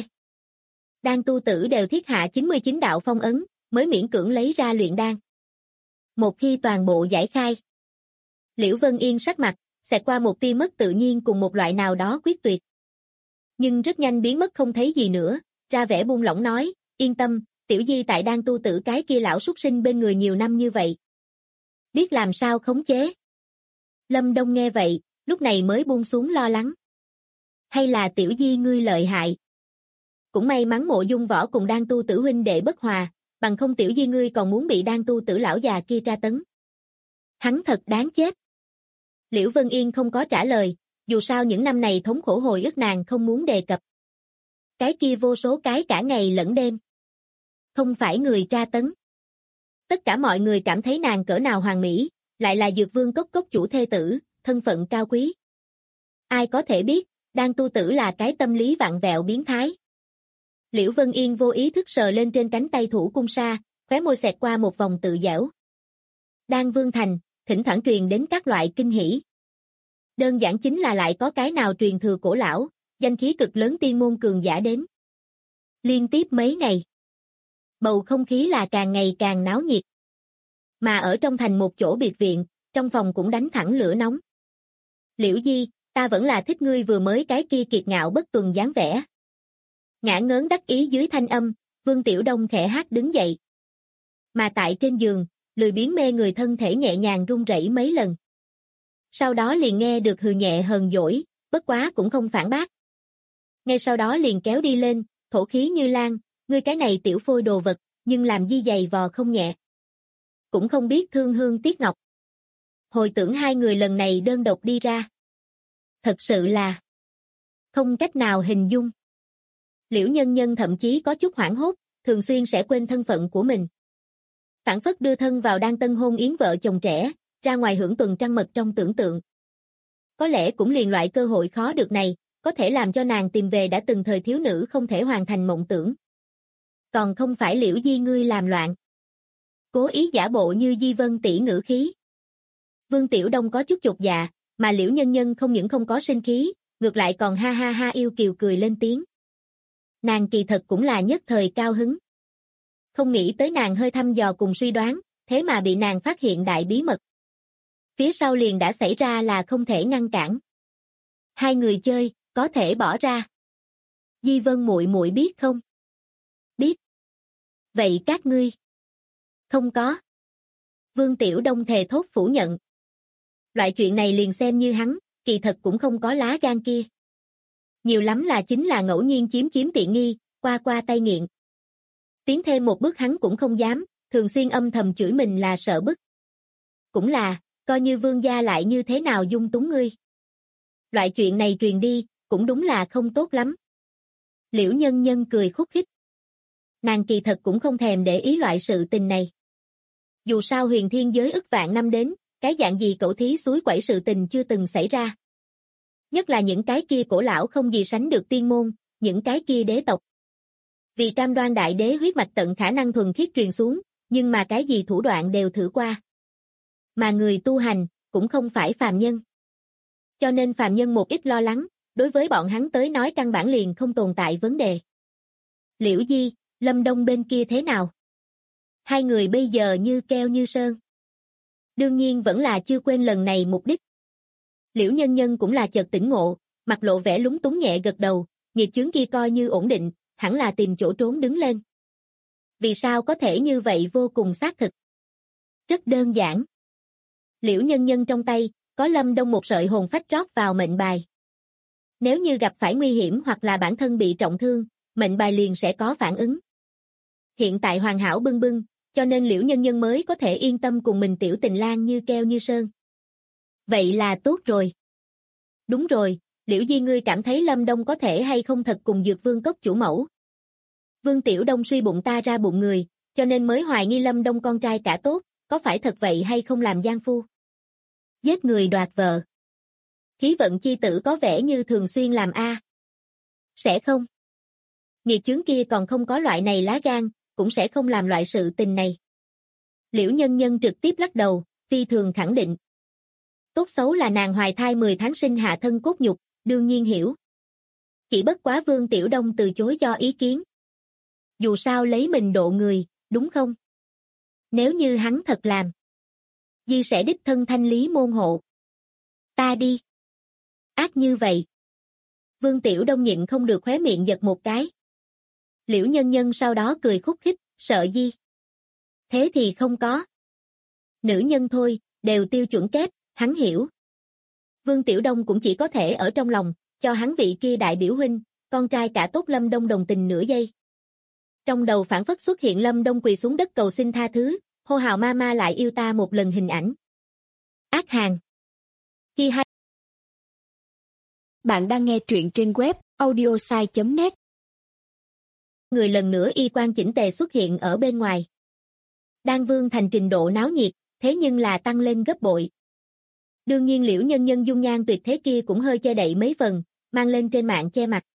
Đan tu tử đều thiết hạ 99 đạo phong ấn, mới miễn cưỡng lấy ra luyện đan. Một khi toàn bộ giải khai. Liễu Vân Yên sắc mặt, xẹt qua một tia mất tự nhiên cùng một loại nào đó quyết tuyệt. Nhưng rất nhanh biến mất không thấy gì nữa, ra vẻ buông lỏng nói, yên tâm, tiểu di tại đan tu tử cái kia lão súc sinh bên người nhiều năm như vậy. Biết làm sao khống chế. Lâm Đông nghe vậy, lúc này mới buông xuống lo lắng. Hay là tiểu di ngươi lợi hại. Cũng may mắn Mộ Dung Võ cùng đan tu tử huynh đệ bất hòa, bằng không tiểu di ngươi còn muốn bị đan tu tử lão già kia tra tấn. Hắn thật đáng chết. Liễu Vân Yên không có trả lời, dù sao những năm này thống khổ hồi ức nàng không muốn đề cập. Cái kia vô số cái cả ngày lẫn đêm. Không phải người tra tấn. Tất cả mọi người cảm thấy nàng cỡ nào hoàn mỹ, lại là Dược Vương Cốc Cốc chủ thê tử, thân phận cao quý. Ai có thể biết, đan tu tử là cái tâm lý vặn vẹo biến thái. Liễu Vân Yên vô ý thức sờ lên trên cánh tay thủ cung sa, khóe môi xẹt qua một vòng tự giễu. Đan Vương Thành, thỉnh thoảng truyền đến các loại kinh hỉ. Đơn giản chính là lại có cái nào truyền thừa cổ lão, danh khí cực lớn tiên môn cường giả đến. Liên tiếp mấy ngày. Bầu không khí là càng ngày càng náo nhiệt. Mà ở trong thành một chỗ biệt viện, trong phòng cũng đánh thẳng lửa nóng. Liễu Di, ta vẫn là thích ngươi vừa mới cái kia kiệt ngạo bất tuần dáng vẻ. Ngã ngớn đắc ý dưới thanh âm, Vương Tiểu Đông khẽ hát đứng dậy. Mà tại trên giường, lười biếng mê người thân thể nhẹ nhàng run rẩy mấy lần. Sau đó liền nghe được hừ nhẹ hờn dỗi, bất quá cũng không phản bác. Ngay sau đó liền kéo đi lên, thổ khí như lan, ngươi cái này tiểu phôi đồ vật, nhưng làm di giày vò không nhẹ. Cũng không biết thương hương tiếc ngọc. Hồi tưởng hai người lần này đơn độc đi ra. Thật sự là không cách nào hình dung. Liễu Nhân Nhân thậm chí có chút hoảng hốt, thường xuyên sẽ quên thân phận của mình. Phản phất đưa thân vào đang tân hôn yến vợ chồng trẻ, ra ngoài hưởng tuần trăng mật trong tưởng tượng. Có lẽ cũng liền loại cơ hội khó được này, có thể làm cho nàng tìm về đã từng thời thiếu nữ không thể hoàn thành mộng tưởng. Còn không phải Liễu Di ngươi làm loạn. Cố ý giả bộ như Di Vân tỷ ngữ khí. Vương Tiểu Đông có chút chột dạ, mà Liễu Nhân Nhân không những không có sinh khí, ngược lại còn ha ha ha yêu kiều cười lên tiếng. Nàng kỳ thật cũng là nhất thời cao hứng. Không nghĩ tới nàng hơi thăm dò cùng suy đoán, thế mà bị nàng phát hiện đại bí mật. Phía sau liền đã xảy ra là không thể ngăn cản. Hai người chơi, có thể bỏ ra. Di Vân muội muội biết không? Biết. Vậy các ngươi? Không có. Vương Tiểu Đông thề thốt phủ nhận. Loại chuyện này liền xem như hắn, kỳ thật cũng không có lá gan kia. Nhiều lắm là chính là ngẫu nhiên chiếm tiện nghi, qua tay nghiện. Tiến thêm một bước hắn cũng không dám, thường xuyên âm thầm chửi mình là sợ bức. Cũng là, coi như vương gia lại như thế nào dung túng ngươi. Loại chuyện này truyền đi, cũng đúng là không tốt lắm. Liễu Nhân Nhân cười khúc khích. Nàng kỳ thật cũng không thèm để ý loại sự tình này. Dù sao huyền thiên giới ức vạn năm đến, cái dạng gì cẩu thí suối quẩy sự tình chưa từng xảy ra. Nhất là những cái kia cổ lão không gì sánh được tiên môn, những cái kia đế tộc. Vì cam đoan đại đế huyết mạch tận khả năng thuần khiết truyền xuống, nhưng mà cái gì thủ đoạn đều thử qua. Mà người tu hành, cũng không phải phàm nhân. Cho nên phàm nhân một ít lo lắng, đối với bọn hắn tới nói căn bản liền không tồn tại vấn đề. Liễu Di, Lâm Đông bên kia thế nào? Hai người bây giờ như keo như sơn. Đương nhiên vẫn là chưa quên lần này mục đích. Liễu Nhân Nhân cũng là chợt tỉnh ngộ, mặt lộ vẻ lúng túng nhẹ gật đầu, nghiệp chướng kia coi như ổn định, hẳn là tìm chỗ trốn đứng lên. Vì sao có thể như vậy vô cùng xác thực? Rất đơn giản. Liễu Nhân Nhân trong tay, có Lâm Đông một sợi hồn phách rót vào mệnh bài. Nếu như gặp phải nguy hiểm hoặc là bản thân bị trọng thương, mệnh bài liền sẽ có phản ứng. Hiện tại hoàn hảo bưng bưng, cho nên Liễu Nhân Nhân mới có thể yên tâm cùng mình tiểu tình lang như keo như sơn. Vậy là tốt rồi. Đúng rồi, Liễu Di ngươi cảm thấy Lâm Đông có thể hay không thật cùng Dược Vương cốc chủ mẫu? Vương Tiểu Đông suy bụng ta ra bụng người, cho nên mới hoài nghi Lâm Đông con trai cả tốt, có phải thật vậy hay không làm giang phu? Giết người đoạt vợ. Khí vận chi tử có vẻ như thường xuyên làm a. Sẽ không. Nghiệt chướng kia còn không có loại này lá gan, cũng sẽ không làm loại sự tình này. Liễu Nhân Nhân trực tiếp lắc đầu, phi thường khẳng định. Tốt xấu là nàng hoài thai 10 tháng sinh hạ thân cốt nhục, đương nhiên hiểu. Chỉ bất quá Vương Tiểu Đông từ chối cho ý kiến. Dù sao lấy mình độ người, đúng không? Nếu như hắn thật làm, Di sẽ đích thân thanh lý môn hộ. Ta đi. Ác như vậy. Vương Tiểu Đông nhịn không được khóe miệng giật một cái. Liễu Nhân Nhân sau đó cười khúc khích, sợ Di. Thế thì không có. Nữ nhân thôi, đều tiêu chuẩn kép, hắn hiểu. Vương Tiểu Đông cũng chỉ có thể ở trong lòng, cho hắn vị kia đại biểu huynh, con trai cả tốt Lâm Đông đồng tình nửa giây. Trong đầu phản phất xuất hiện Lâm Đông quỳ xuống đất cầu xin tha thứ, hô hào mama lại yêu ta một lần hình ảnh. Ác hàng. Khi hai. Bạn đang nghe truyện trên web audiosai.net. Người lần nữa y quan chỉnh tề xuất hiện ở bên ngoài. Đan Vương thành trình độ náo nhiệt, thế nhưng là tăng lên gấp bội. Đương nhiên Liễu Nhân Nhân dung nhan tuyệt thế kia cũng hơi che đậy mấy phần, mang lên trên mạng che mặt.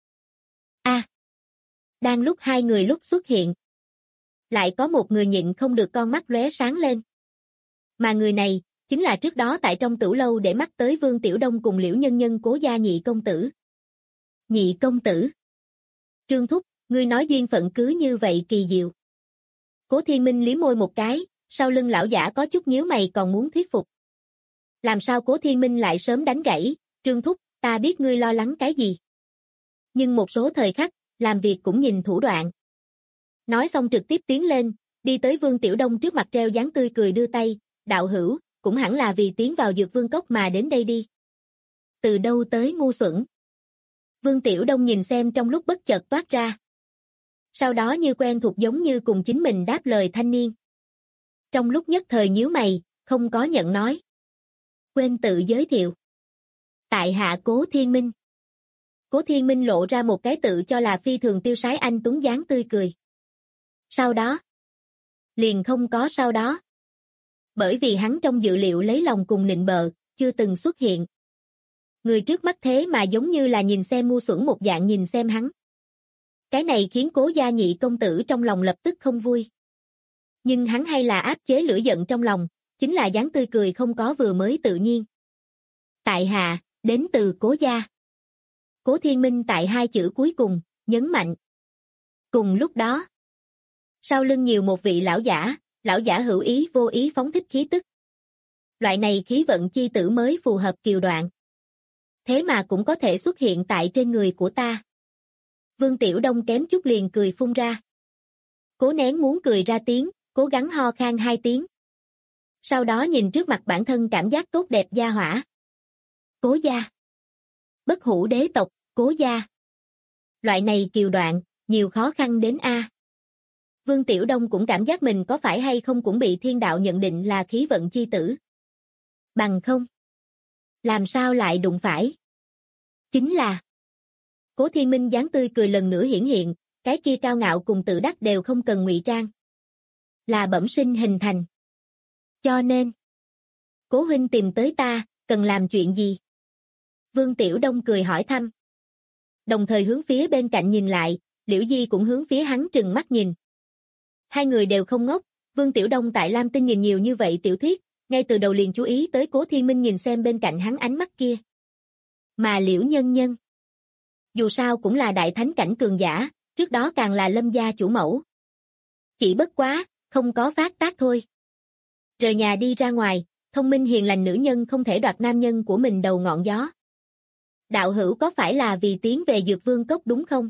Đang lúc hai người lúc xuất hiện, lại có một người nhịn không được con mắt lóe sáng lên. Mà người này, chính là trước đó tại trong tửu lâu để mắt tới Vương Tiểu Đông cùng Liễu Nhân Nhân Cố gia nhị công tử. Nhị công tử. Trương Thúc, ngươi nói duyên phận cứ như vậy kỳ diệu. Cố Thiên Minh liếm môi một cái, sau lưng lão giả có chút nhíu mày còn muốn thuyết phục. Làm sao Cố Thiên Minh lại sớm đánh gãy, Trương Thúc, ta biết ngươi lo lắng cái gì. Nhưng một số thời khắc, làm việc cũng nhìn thủ đoạn. Nói xong trực tiếp tiến lên, đi tới Vương Tiểu Đông trước mặt treo dáng tươi cười đưa tay, đạo hữu, cũng hẳn là vì tiến vào Dược Vương cốc mà đến đây đi. Từ đâu tới ngu xuẩn? Vương Tiểu Đông nhìn xem trong lúc bất chợt toát ra. Sau đó như quen thuộc giống như cùng chính mình đáp lời thanh niên. Trong lúc nhất thời nhíu mày, không có nhận nói. Quên tự giới thiệu. Tại hạ Cố Thiên Minh. Cố Thiên Minh lộ ra một cái tự cho là phi thường tiêu sái anh tuấn dáng tươi cười. Sau đó, liền không có sau đó. Bởi vì hắn trong dự liệu lấy lòng cùng nịnh bợ, chưa từng xuất hiện. Người trước mắt thế mà giống như là nhìn xem ngu xuẩn một dạng nhìn xem hắn. Cái này khiến Cố gia nhị công tử trong lòng lập tức không vui. Nhưng hắn hay là áp chế lửa giận trong lòng, chính là dáng tươi cười không có vừa mới tự nhiên. Tại hạ, đến từ Cố gia. Cố Thiên Minh tại hai chữ cuối cùng, nhấn mạnh. Cùng lúc đó, sau lưng nhiều một vị lão giả hữu ý vô ý phóng thích khí tức. Loại này khí vận chi tử mới phù hợp kiều đoạn. Thế mà cũng có thể xuất hiện tại trên người của ta. Vương Tiểu Đông kém chút liền cười phun ra. Cố nén muốn cười ra tiếng, cố gắng ho khan hai tiếng. Sau đó nhìn trước mặt bản thân cảm giác tốt đẹp gia hỏa. Cố gia. Bất hủ đế tộc, Cố gia. Loại này kiều đoạn, nhiều khó khăn đến a. Vương Tiểu Đông cũng cảm giác mình có phải hay không cũng bị thiên đạo nhận định là khí vận chi tử. Bằng không. Làm sao lại đụng phải? Chính là. Cố Thiên Minh dáng tươi cười lần nữa hiển hiện, cái kia cao ngạo cùng tự đắc đều không cần ngụy trang. Là bẩm sinh hình thành. Cho nên. Cố huynh tìm tới ta, cần làm chuyện gì? Vương Tiểu Đông cười hỏi thăm. Đồng thời hướng phía bên cạnh nhìn lại, Liễu Di cũng hướng phía hắn trừng mắt nhìn. Hai người đều không ngốc, Vương Tiểu Đông tại Lam Tinh nhìn nhiều như vậy tiểu thuyết, ngay từ đầu liền chú ý tới Cố Thiên Minh nhìn xem bên cạnh hắn ánh mắt kia. Mà Liễu Nhân Nhân, dù sao cũng là đại thánh cảnh cường giả, trước đó càng là Lâm gia chủ mẫu. Chỉ bất quá, không có phát tác thôi. Rời nhà đi ra ngoài, thông minh hiền lành nữ nhân không thể đoạt nam nhân của mình đầu ngọn gió. Đạo hữu có phải là vì tiến về Dược Vương Cốc đúng không?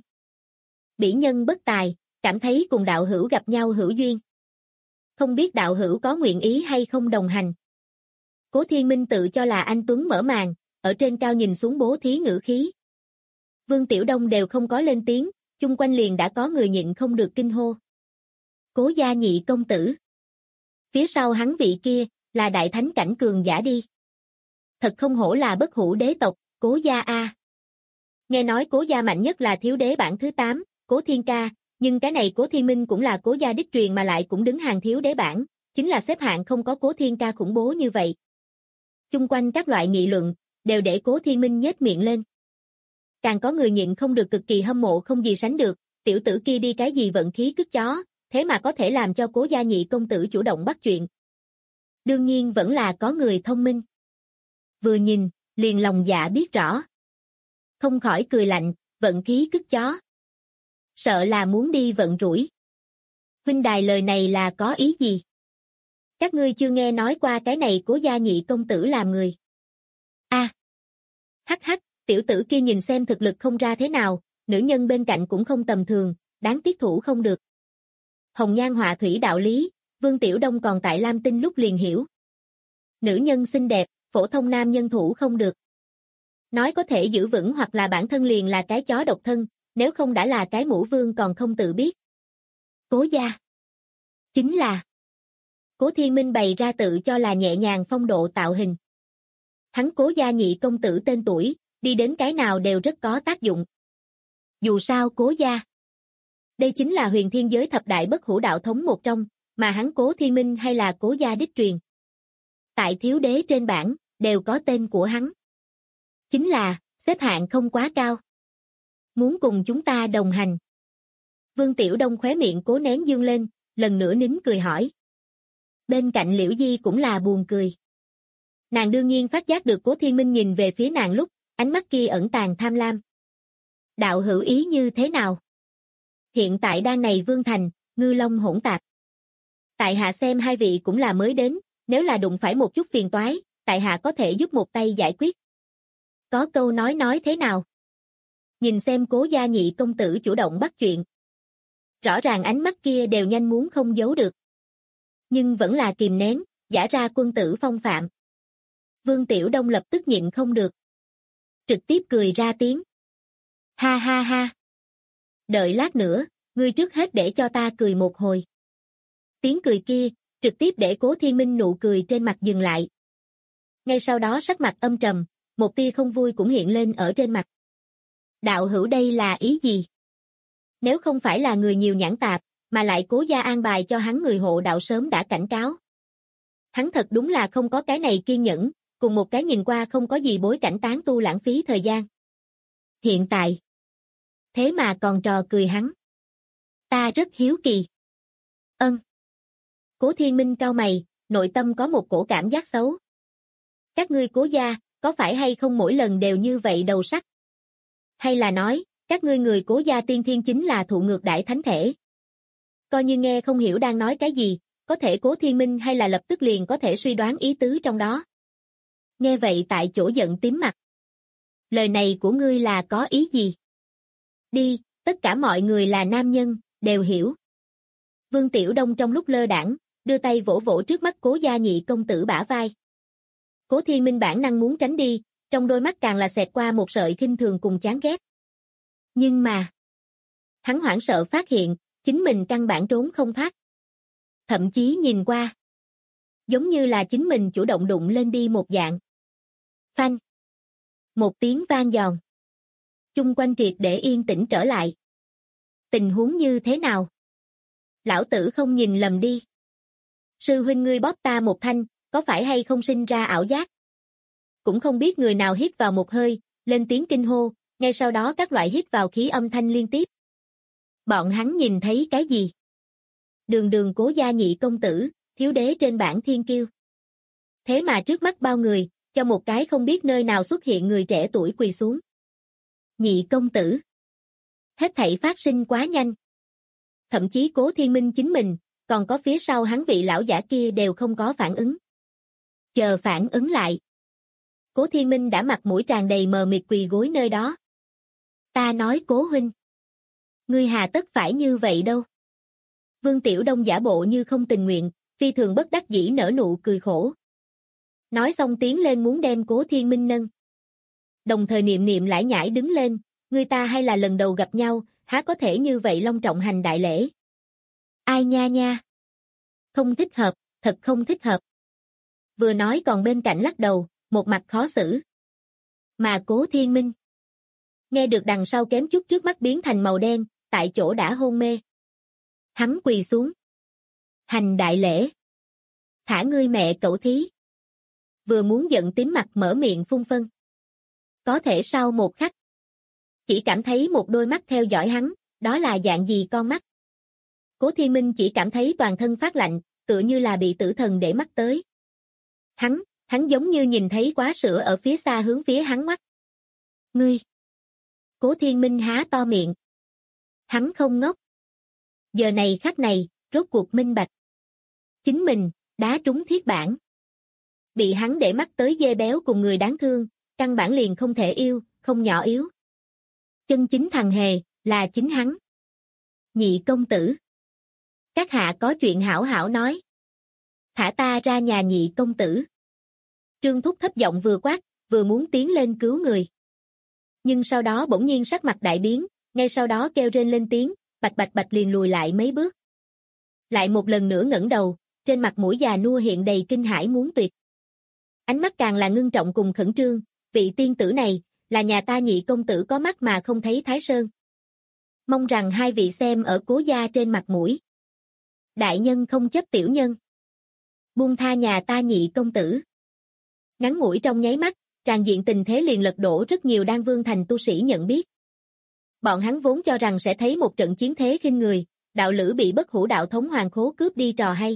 Bỉ nhân bất tài, cảm thấy cùng đạo hữu gặp nhau hữu duyên. Không biết đạo hữu có nguyện ý hay không đồng hành. Cố Thiên Minh tự cho là anh tuấn mở màn, ở trên cao nhìn xuống bố thí ngữ khí. Vương Tiểu Đông đều không có lên tiếng, chung quanh liền đã có người nhịn không được kinh hô. Cố gia nhị công tử. Phía sau hắn vị kia, là đại thánh cảnh cường giả đi. Thật không hổ là bất hủ đế tộc, Cố gia a. Nghe nói Cố gia mạnh nhất là thiếu đế bảng thứ 8, Cố Thiên Ca, nhưng cái này Cố Thiên Minh cũng là Cố gia đích truyền mà lại cũng đứng hàng thiếu đế bảng, chính là xếp hạng không có Cố Thiên Ca khủng bố như vậy. Chung quanh các loại nghị luận, đều để Cố Thiên Minh nhếch miệng lên. Càng có người nhịn không được cực kỳ hâm mộ không gì sánh được, tiểu tử kia đi cái gì vận khí cứt chó, thế mà có thể làm cho Cố gia nhị công tử chủ động bắt chuyện. Đương nhiên vẫn là có người thông minh. Vừa nhìn, liền lòng dạ biết rõ. Không khỏi cười lạnh, vận khí cứt chó. Sợ là muốn đi vận rủi. Huynh đài lời này là có ý gì? Các ngươi chưa nghe nói qua cái này Cố gia nhị công tử làm người. Hắc hắc, tiểu tử kia nhìn xem thực lực không ra thế nào, nữ nhân bên cạnh cũng không tầm thường, đáng tiếc thủ không được. Hồng nhan họa thủy đạo lý, Vương Tiểu Đông còn tại Lam Tinh lúc liền hiểu. Nữ nhân xinh đẹp, phổ thông nam nhân thủ không được. Nói có thể giữ vững hoặc là bản thân liền là cái chó độc thân, nếu không đã là cái mũ vương còn không tự biết. Cố gia. Chính là. Cố Thiên Minh bày ra tự cho là nhẹ nhàng phong độ tạo hình. Hắn Cố gia nhị công tử tên tuổi, đi đến cái nào đều rất có tác dụng. Dù sao Cố gia. Đây chính là huyền thiên giới thập đại bất hủ đạo thống một trong, mà hắn Cố Thiên Minh hay là Cố gia đích truyền. Tại thiếu đế trên bảng, đều có tên của hắn. Chính là, xếp hạng không quá cao. Muốn cùng chúng ta đồng hành. Vương Tiểu Đông khóe miệng cố nén dương lên, lần nữa nín cười hỏi. Bên cạnh Liễu Di cũng là buồn cười. Nàng đương nhiên phát giác được Cố Thiên Minh nhìn về phía nàng lúc, ánh mắt kia ẩn tàng tham lam. Đạo hữu ý như thế nào? Hiện tại đang này Vương Thành, ngư long hỗn tạp. Tại hạ xem hai vị cũng là mới đến, nếu là đụng phải một chút phiền toái, tại hạ có thể giúp một tay giải quyết. Có câu nói thế nào? Nhìn xem Cố gia nhị công tử chủ động bắt chuyện. Rõ ràng ánh mắt kia đều nhanh muốn không giấu được. Nhưng vẫn là kìm nén, giả ra quân tử phong phạm. Vương Tiểu Đông lập tức nhịn không được. Trực tiếp cười ra tiếng. Ha ha ha. Đợi lát nữa, ngươi trước hết để cho ta cười một hồi. Tiếng cười kia, trực tiếp để Cố Thiên Minh nụ cười trên mặt dừng lại. Ngay sau đó sắc mặt âm trầm, một tia không vui cũng hiện lên ở trên mặt. Đạo hữu đây là ý gì? Nếu không phải là người nhiều nhãn tạp, mà lại Cố gia an bài cho hắn người hộ đạo sớm đã cảnh cáo. Hắn thật đúng là không có cái này kiên nhẫn, cùng một cái nhìn qua không có gì bối cảnh tán tu lãng phí thời gian. Hiện tại, thế mà còn trò cười hắn. Ta rất hiếu kỳ. Cố Thiên Minh cau mày, nội tâm có một cổ cảm giác xấu. Các ngươi Cố gia, có phải hay không mỗi lần đều như vậy đầu sắc? Hay là nói, các ngươi người Cố gia tiên thiên chính là thụ ngược đãi thánh thể? Coi như nghe không hiểu đang nói cái gì, có thể Cố Thiên Minh hay là lập tức liền có thể suy đoán ý tứ trong đó. Nghe vậy tại chỗ giận tím mặt. Lời này của ngươi là có ý gì? Đi, tất cả mọi người là nam nhân, đều hiểu. Vương Tiểu Đông trong lúc lơ đãng, đưa tay vỗ vỗ trước mắt Cố gia nhị công tử bả vai. Cố Thiên Minh bản năng muốn tránh đi, trong đôi mắt càng là xẹt qua một sợi khinh thường cùng chán ghét. Nhưng mà, hắn hoảng sợ phát hiện, chính mình căn bản trốn không thoát. Thậm chí nhìn qua, giống như là chính mình chủ động đụng lên đi một dạng. Phanh. Một tiếng vang giòn. Chung quanh triệt để yên tĩnh trở lại. Tình huống như thế nào? Lão tử không nhìn lầm đi. Sư huynh ngươi bóp ta một thanh, có phải hay không sinh ra ảo giác? Cũng không biết người nào hít vào một hơi, lên tiếng kinh hô, ngay sau đó các loại hít vào khí âm thanh liên tiếp. Bọn hắn nhìn thấy cái gì? Đường đường Cố gia nhị công tử, thiếu đế trên bảng thiên kiêu. Thế mà trước mắt bao người, cho một cái không biết nơi nào xuất hiện người trẻ tuổi quỳ xuống. Nhị công tử. Hết thảy phát sinh quá nhanh. Thậm chí Cố Thiên Minh chính mình, còn có phía sau hắn vị lão giả kia đều không có phản ứng. Chờ phản ứng lại. Cố Thiên Minh đã mặt mũi tràn đầy mờ mịt quỳ gối nơi đó. Ta nói Cố huynh. Ngươi hà tất phải như vậy đâu. Vương Tiểu Đông giả bộ như không tình nguyện, phi thường bất đắc dĩ nở nụ cười khổ. Nói xong tiến lên muốn đem Cố Thiên Minh nâng. Đồng thời niệm niệm lải nhải đứng lên, người ta hay là lần đầu gặp nhau, há có thể như vậy long trọng hành đại lễ. Ai nha nha. Không thích hợp, thật không thích hợp. Vừa nói còn bên cạnh lắc đầu, một mặt khó xử. Mà Cố Thiên Minh nghe được đằng sau kém chút trước mắt biến thành màu đen, tại chỗ đã hôn mê. Hắn quỳ xuống. Hành đại lễ. Thả ngươi mẹ cẩu thí. Vừa muốn giận tím mặt mở miệng phun phân. Có thể sau một khắc. Chỉ cảm thấy một đôi mắt theo dõi hắn, đó là dạng gì con mắt. Cố Thiên Minh chỉ cảm thấy toàn thân phát lạnh, tựa như là bị tử thần để mắt tới. Hắn giống như nhìn thấy quá sữa ở phía xa hướng phía hắn mắt. Ngươi. Cố Thiên Minh há to miệng. Hắn không ngốc. Giờ này khắc này, rốt cuộc minh bạch. Chính mình, đá trúng thiết bản. Bị hắn để mắt tới dê béo cùng người đáng thương, căn bản liền không thể yêu, không nhỏ yếu. Chân chính thằng hề, là chính hắn. Nhị công tử. Các hạ có chuyện hảo hảo nói. Thả ta ra nhà nhị công tử. Trương Thúc thấp giọng vừa quát, vừa muốn tiến lên cứu người. Nhưng sau đó bỗng nhiên sắc mặt đại biến, ngay sau đó kêu rên lên tiếng, bạch bạch bạch liền lùi lại mấy bước. Lại một lần nữa ngẩng đầu, trên mặt mũi già nua hiện đầy kinh hãi muốn tuyệt. Ánh mắt càng là ngưng trọng cùng khẩn trương, vị tiên tử này, là nhà ta nhị công tử có mắt mà không thấy Thái Sơn. Mong rằng hai vị xem ở Cố gia trên mặt mũi. Đại nhân không chấp tiểu nhân. Buông tha nhà ta nhị công tử. Ngắn ngủi trong nháy mắt, tràn diện tình thế liền lật đổ rất nhiều Đan Vương thành tu sĩ nhận biết. Bọn hắn vốn cho rằng sẽ thấy một trận chiến thế kinh người, đạo lữ bị bất hủ đạo thống hoàng khố cướp đi trò hay.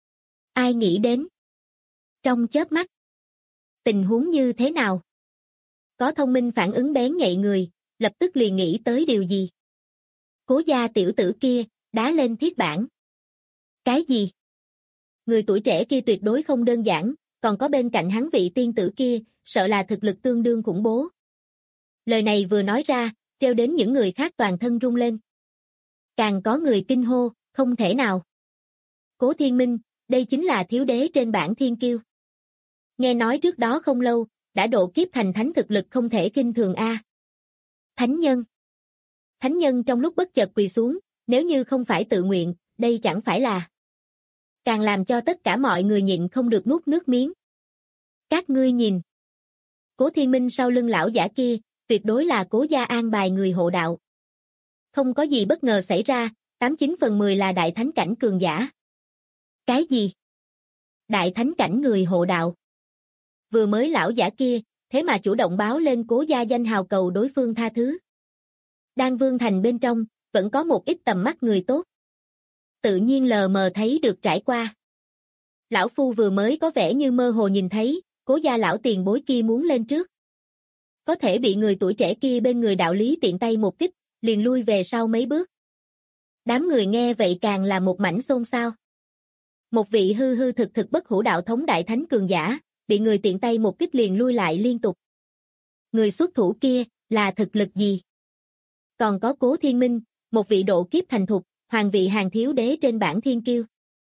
Ai nghĩ đến? Trong chớp mắt. Tình huống như thế nào? Có thông minh phản ứng bén nhạy người, lập tức liền nghĩ tới điều gì? Cố gia tiểu tử kia, đá lên thiết bản. Cái gì? Người tuổi trẻ kia tuyệt đối không đơn giản, còn có bên cạnh hắn vị tiên tử kia, sợ là thực lực tương đương khủng bố. Lời này vừa nói ra, treo đến những người khác toàn thân rung lên. Càng có người kinh hô, không thể nào. Cố Thiên Minh, đây chính là thiếu đế trên bảng thiên kiêu. Nghe nói trước đó không lâu, đã độ kiếp thành thánh thực lực không thể kinh thường a. Thánh nhân. Thánh nhân trong lúc bất chợt quỳ xuống, nếu như không phải tự nguyện, đây chẳng phải là. Càng làm cho tất cả mọi người nhịn không được nuốt nước miếng. Các ngươi nhìn. Cố Thiên Minh sau lưng lão giả kia, tuyệt đối là Cố gia an bài người hộ đạo. Không có gì bất ngờ xảy ra, 89/10 là đại thánh cảnh cường giả. Cái gì? Đại thánh cảnh người hộ đạo. Vừa mới lão giả kia, thế mà chủ động báo lên Cố gia danh hào cầu đối phương tha thứ. Đan Vương thành bên trong, vẫn có một ít tầm mắt người tốt. Tự nhiên lờ mờ thấy được trải qua. Lão phu vừa mới có vẻ như mơ hồ nhìn thấy, Cố gia lão tiền bối kia muốn lên trước. Có thể bị người tuổi trẻ kia bên người đạo lý tiện tay một kích, liền lui về sau mấy bước. Đám người nghe vậy càng là một mảnh xôn xao. Một vị hư hư thực thực bất hủ đạo thống đại thánh cường giả, bị người tiện tay một kích liền lui lại liên tục. Người xuất thủ kia, là thực lực gì? Còn có Cố Thiên Minh, một vị độ kiếp thành thục, hoàng vị hàng thiếu đế trên bảng thiên kiêu.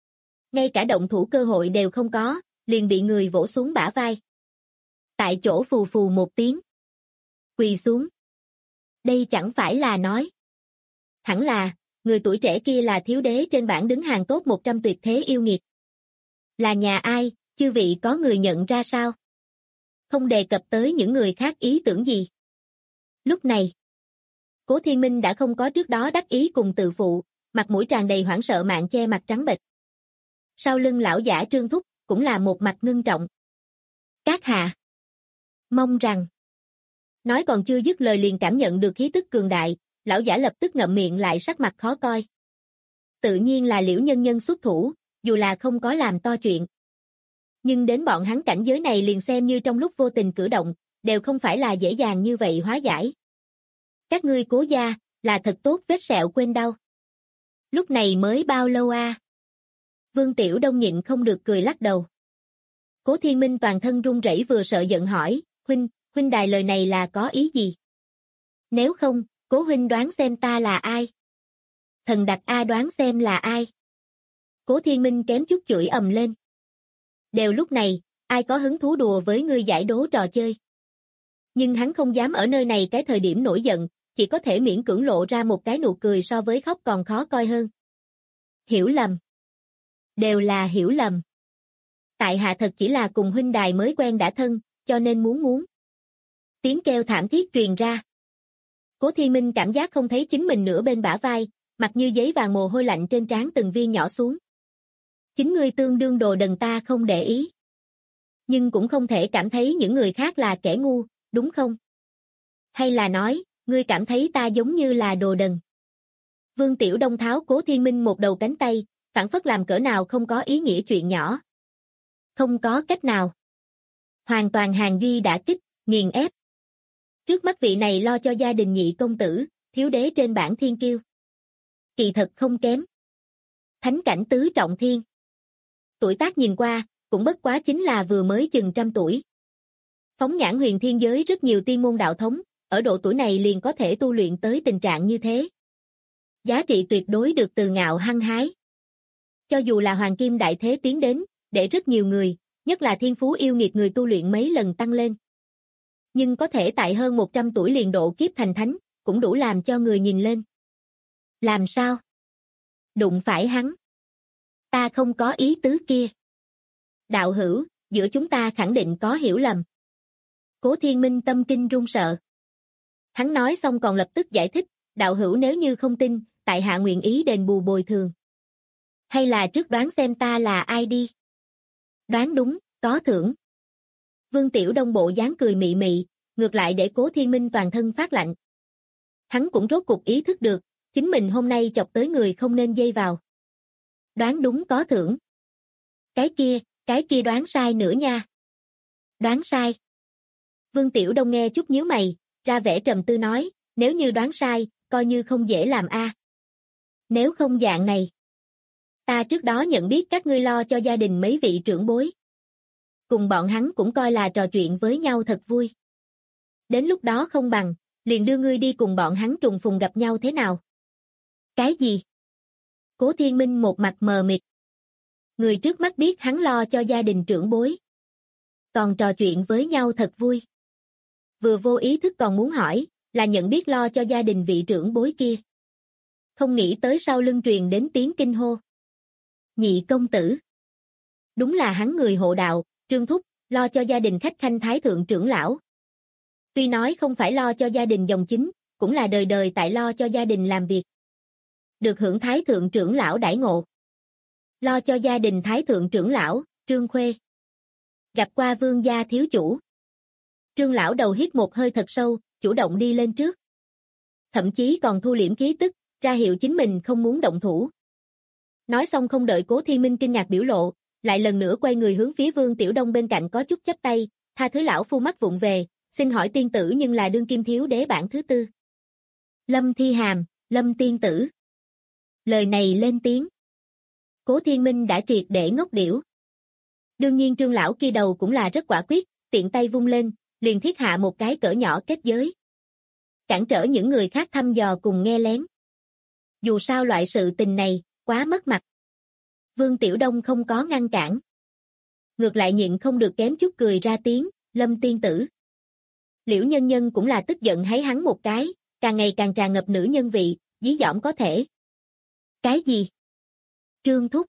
Ngay cả động thủ cơ hội đều không có, liền bị người vỗ xuống bả vai. Tại chỗ phù phù một tiếng. Quỳ xuống. Đây chẳng phải là nói. Hẳn là, người tuổi trẻ kia là thiếu đế trên bảng đứng hàng top 100 tuyệt thế yêu nghiệt. Là nhà ai, chư vị có người nhận ra sao? Không đề cập tới những người khác ý tưởng gì. Lúc này, Cố Thiên Minh đã không có trước đó đắc ý cùng tự phụ, mặt mũi tràn đầy hoảng sợ mạng che mặt trắng bệch. Sau lưng lão giả Trương Thúc, cũng là một mặt ngưng trọng. Các hạ, mong rằng. Nói còn chưa dứt lời liền cảm nhận được khí tức cường đại, lão giả lập tức ngậm miệng lại sắc mặt khó coi. Tự nhiên là Liễu Nhân Nhân xuất thủ, dù là không có làm to chuyện. Nhưng đến bọn hắn cảnh giới này liền xem như trong lúc vô tình cử động, đều không phải là dễ dàng như vậy hóa giải. Các ngươi Cố gia, là thật tốt vết sẹo quên đau. Lúc này mới bao lâu a? Vương Tiểu Đông nhịn không được cười lắc đầu. Cố Thiên Minh toàn thân run rẩy vừa sợ giận hỏi, huynh đài lời này là có ý gì? Nếu không, Cố huynh đoán xem ta là ai? Thần đặc A đoán xem là ai? Cố Thiên Minh kém chút chửi ầm lên. Đều lúc này, ai có hứng thú đùa với ngươi giải đố trò chơi? Nhưng hắn không dám ở nơi này cái thời điểm nổi giận, chỉ có thể miễn cưỡng lộ ra một cái nụ cười so với khóc còn khó coi hơn. Hiểu lầm. Đều là hiểu lầm. Tại hạ thật chỉ là cùng huynh đài mới quen đã thân, cho nên muốn. Tiếng kêu thảm thiết truyền ra. Cố Thiên Minh cảm giác không thấy chính mình nửa bên bả vai, mặt như giấy vàng mồ hôi lạnh trên trán từng viên nhỏ xuống. Chính ngươi tương đương đồ đần ta không để ý. Nhưng cũng không thể cảm thấy những người khác là kẻ ngu, đúng không? Hay là nói, ngươi cảm thấy ta giống như là đồ đần? Vương Tiểu Đông tháo Cố Thiên Minh một đầu cánh tay, phảng phất làm cỡ nào không có ý nghĩa chuyện nhỏ. Không có cách nào. Hoàn toàn hàng duy đã kích, nghiền ép. Trước mắt vị này lo cho gia đình nhị công tử, thiếu đế trên bảng thiên kiêu. Kỳ thật không kém. Thánh cảnh tứ trọng thiên. Tuổi tác nhìn qua, cũng bất quá chính là vừa mới chừng trăm tuổi. Phóng nhãn huyền thiên giới rất nhiều tiên môn đạo thống, ở độ tuổi này liền có thể tu luyện tới tình trạng như thế. Giá trị tuyệt đối được từ ngạo hăng hái. Cho dù là hoàng kim đại thế tiến đến, để rất nhiều người, nhất là thiên phú yêu nghiệt người tu luyện mấy lần tăng lên. Nhưng có thể tại hơn 100 tuổi liền độ kiếp thành thánh, cũng đủ làm cho người nhìn lên. Làm sao? Đụng phải hắn. Ta không có ý tứ kia. Đạo hữu, giữa chúng ta khẳng định có hiểu lầm. Cố Thiên Minh tâm kinh run sợ. Hắn nói xong còn lập tức giải thích, đạo hữu nếu như không tin, tại hạ nguyện ý đền bù bồi thường. Hay là trước đoán xem ta là ai đi? Đoán đúng, có thưởng. Vương Tiểu Đông bộ dáng cười mị mị, ngược lại để Cố Thiên Minh toàn thân phát lạnh. Hắn cũng rốt cục ý thức được, chính mình hôm nay chọc tới người không nên dây vào. Đoán đúng có thưởng. Cái kia đoán sai nữa nha. Đoán sai. Vương Tiểu Đông nghe chút nhíu mày, ra vẻ trầm tư nói, nếu như đoán sai, coi như không dễ làm a. Nếu không dạng này. Ta trước đó nhận biết các ngươi lo cho gia đình mấy vị trưởng bối. Cùng bọn hắn cũng coi là trò chuyện với nhau thật vui. Đến lúc đó không bằng, liền đưa ngươi đi cùng bọn hắn trùng phùng gặp nhau thế nào? Cái gì? Cố Thiên Minh một mặt mờ mịt. Người trước mắt biết hắn lo cho gia đình trưởng bối. Còn trò chuyện với nhau thật vui. Vừa vô ý thức còn muốn hỏi, là nhận biết lo cho gia đình vị trưởng bối kia. Không nghĩ tới sau lưng truyền đến tiếng kinh hô. Nhị công tử. Đúng là hắn người hộ đạo, Trương Thúc, lo cho gia đình khách khanh thái thượng trưởng lão. Tuy nói không phải lo cho gia đình dòng chính, cũng là đời đời tại lo cho gia đình làm việc. Được hưởng thái thượng trưởng lão đãi ngộ. Lo cho gia đình thái thượng trưởng lão, Trương Khuê. Gặp qua vương gia thiếu chủ. Trương lão đầu hít một hơi thật sâu, chủ động đi lên trước. Thậm chí còn thu liễm khí tức, ra hiệu chính mình không muốn động thủ. Nói xong không đợi Cố Thiên Minh kinh ngạc biểu lộ, lại lần nữa quay người hướng phía Vương Tiểu Đông bên cạnh có chút chắp tay, tha thứ lão phu mắt vụng về, xin hỏi tiên tử nhưng là đương kim thiếu đế bảng thứ tư. Lâm Thi Hàm, Lâm tiên tử. Lời này lên tiếng. Cố Thiên Minh đã triệt để ngốc điểu. Đương nhiên Trương lão kia đầu cũng là rất quả quyết, tiện tay vung lên, liền thiết hạ một cái cỡ nhỏ kết giới. Cản trở những người khác thăm dò cùng nghe lén. Dù sao loại sự tình này, quá mất mặt. Vương Tiểu Đông không có ngăn cản. Ngược lại nhịn không được kém chút cười ra tiếng, Lâm tiên tử. Liễu Nhân Nhân cũng là tức giận háy hắn một cái, càng ngày càng tràn ngập nữ nhân vị, dí dỏm có thể. Cái gì? Trương Thúc.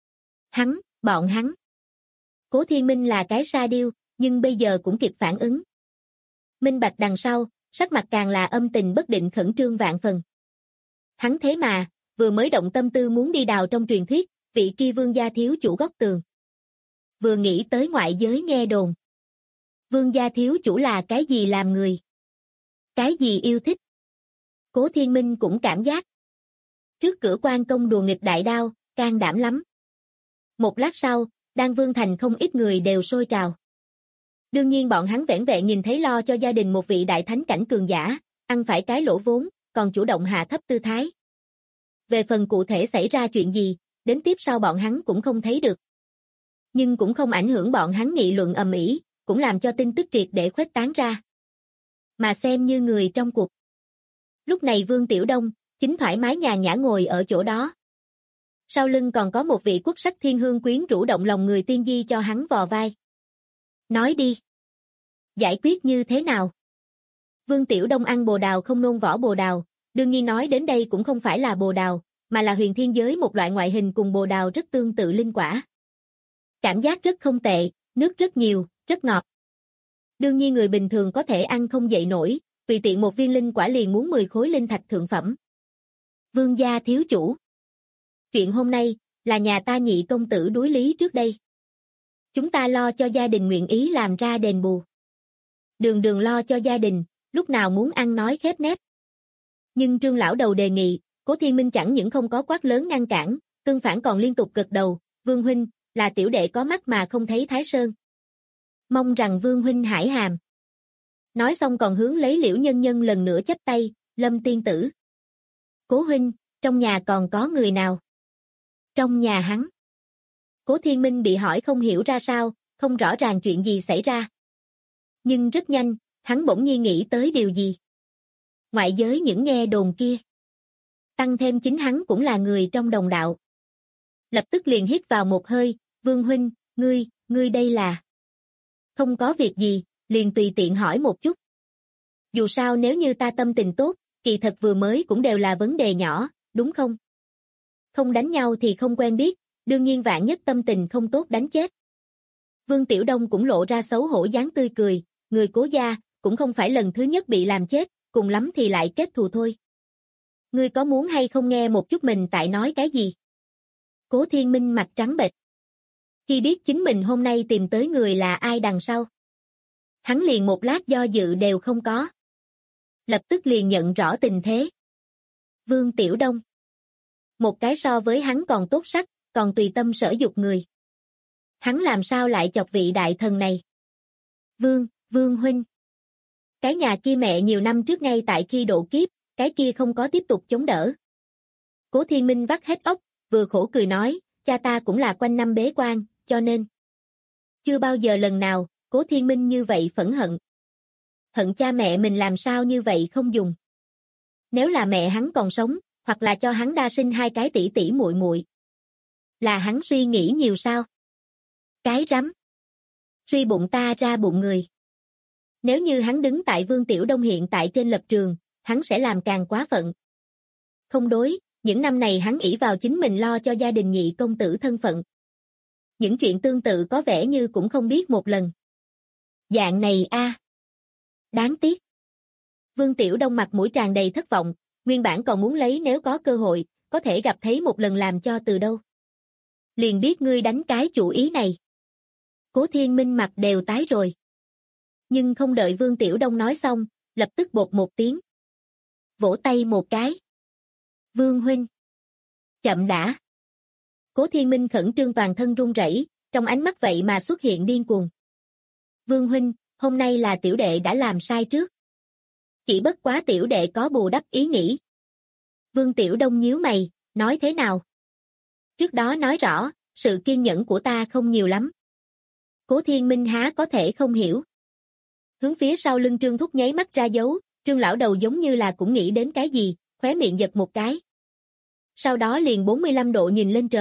Bọn hắn. Cố Thiên Minh là cái sa điêu, nhưng bây giờ cũng kịp phản ứng. Minh bạch đằng sau, sắc mặt càng là âm tình bất định khẩn trương vạn phần. Hắn thế mà, vừa mới động tâm tư muốn đi đào trong truyền thuyết, vị kia Vương gia thiếu chủ góc tường. Vừa nghĩ tới ngoại giới nghe đồn. Vương gia thiếu chủ là cái gì làm người? Cái gì yêu thích? Cố Thiên Minh cũng cảm giác. Trước cửa quan công đùa nghịch đại đao, can đảm lắm. Một lát sau, Đan Vương Thành không ít người đều sôi trào. Đương nhiên bọn hắn vẻn vẹn nhìn thấy lo cho gia đình một vị đại thánh cảnh cường giả, ăn phải cái lỗ vốn, còn chủ động hạ thấp tư thái. Về phần cụ thể xảy ra chuyện gì, đến tiếp sau bọn hắn cũng không thấy được. Nhưng cũng không ảnh hưởng bọn hắn nghị luận ầm ĩ, cũng làm cho tin tức triệt để khuếch tán ra. Mà xem như người trong cuộc. Lúc này Vương Tiểu Đông, chính thoải mái nhàn nhã ngồi ở chỗ đó. Sau lưng còn có một vị quốc sắc thiên hương quyến rũ động lòng người tiên di cho hắn vò vai. Nói đi. Giải quyết như thế nào? Vương Tiểu Đông ăn bồ đào không nôn vỏ bồ đào, đương nhiên nói đến đây cũng không phải là bồ đào, mà là huyền thiên giới một loại ngoại hình cùng bồ đào rất tương tự linh quả. Cảm giác rất không tệ, nước rất nhiều, rất ngọt. Đương nhiên người bình thường có thể ăn không dậy nổi, tùy tiện một viên linh quả liền muốn 10 khối linh thạch thượng phẩm. Vương gia thiếu chủ. Chuyện hôm nay, là nhà ta nhị công tử đối lý trước đây. Chúng ta lo cho gia đình nguyện ý làm ra đền bù. Đường đường lo cho gia đình, lúc nào muốn ăn nói khép nép. Nhưng Trương lão đầu đề nghị, Cố Thiên Minh chẳng những không có quát lớn ngăn cản, tương phản còn liên tục gật đầu, Vương huynh, là tiểu đệ có mắt mà không thấy Thái Sơn. Mong rằng Vương huynh hải hàm. Nói xong còn hướng lấy Liễu Nhân Nhân lần nữa chắp tay, Lâm tiên tử. Cố huynh, trong nhà còn có người nào? Trong nhà hắn. Cố Thiên Minh bị hỏi không hiểu ra sao, không rõ ràng chuyện gì xảy ra. Nhưng rất nhanh, hắn bỗng nhiên nghĩ tới điều gì. Ngoại giới những nghe đồn kia. Tăng thêm chính hắn cũng là người trong đồng đạo. Lập tức liền hít vào một hơi, Vương huynh, ngươi đây là. Không có việc gì, liền tùy tiện hỏi một chút. Dù sao nếu như ta tâm tình tốt, kỳ thật vừa mới cũng đều là vấn đề nhỏ, đúng không? Không đánh nhau thì không quen biết, đương nhiên vạn nhất tâm tình không tốt đánh chết. Vương Tiểu Đông cũng lộ ra xấu hổ dáng tươi cười, người Cố gia, cũng không phải lần thứ nhất bị làm chết, cùng lắm thì lại kết thù thôi. Ngươi có muốn hay không nghe một chút mình tại nói cái gì? Cố Thiên Minh mặt trắng bệch. Khi biết chính mình hôm nay tìm tới người là ai đằng sau. Hắn liền một lát do dự đều không có. Lập tức liền nhận rõ tình thế. Vương Tiểu Đông. Một cái so với hắn còn tốt sắc, còn tùy tâm sở dục người. Hắn làm sao lại chọc vị đại thần này? Vương huynh. Cái nhà kia mẹ nhiều năm trước ngay tại khi độ kiếp, cái kia không có tiếp tục chống đỡ. Cố Thiên Minh vắt hết óc, vừa khổ cười nói, cha ta cũng là quanh năm bế quan, cho nên. Chưa bao giờ lần nào, Cố Thiên Minh như vậy phẫn hận. Hận cha mẹ mình làm sao như vậy không dùng. Nếu là mẹ hắn còn sống, hoặc là cho hắn đa sinh hai cái tỷ tỷ muội muội. Là hắn suy nghĩ nhiều sao? Cái rắm. Suy bụng ta ra bụng người. Nếu như hắn đứng tại Vương Tiểu Đông hiện tại trên lập trường, hắn sẽ làm càng quá phận. Không đối, những năm này hắn ỷ vào chính mình lo cho gia đình nhị công tử thân phận. Những chuyện tương tự có vẻ như cũng không biết một lần. Dạng này a, đáng tiếc. Vương Tiểu Đông mặt mũi tràn đầy thất vọng, nguyên bản còn muốn lấy nếu có cơ hội, có thể gặp thấy một lần làm cho từ đâu. Liền biết ngươi đánh cái chủ ý này. Cố Thiên Minh mặt đều tái rồi. Nhưng không đợi Vương Tiểu Đông nói xong, lập tức bột một tiếng. Vỗ tay một cái. Vương huynh. Chậm đã. Cố Thiên Minh khẩn trương toàn thân run rẩy, trong ánh mắt vậy mà xuất hiện điên cuồng. Vương huynh, hôm nay là tiểu đệ đã làm sai trước. Chỉ bất quá tiểu đệ có bù đắp ý nghĩ. Vương Tiểu Đông nhíu mày, nói thế nào? Trước đó nói rõ, sự kiên nhẫn của ta không nhiều lắm. Cố Thiên Minh há có thể không hiểu. Hướng phía sau lưng Trương Thúc nháy mắt ra dấu, Trương lão đầu giống như là cũng nghĩ đến cái gì, khóe miệng giật một cái. Sau đó liền 45 độ nhìn lên trời,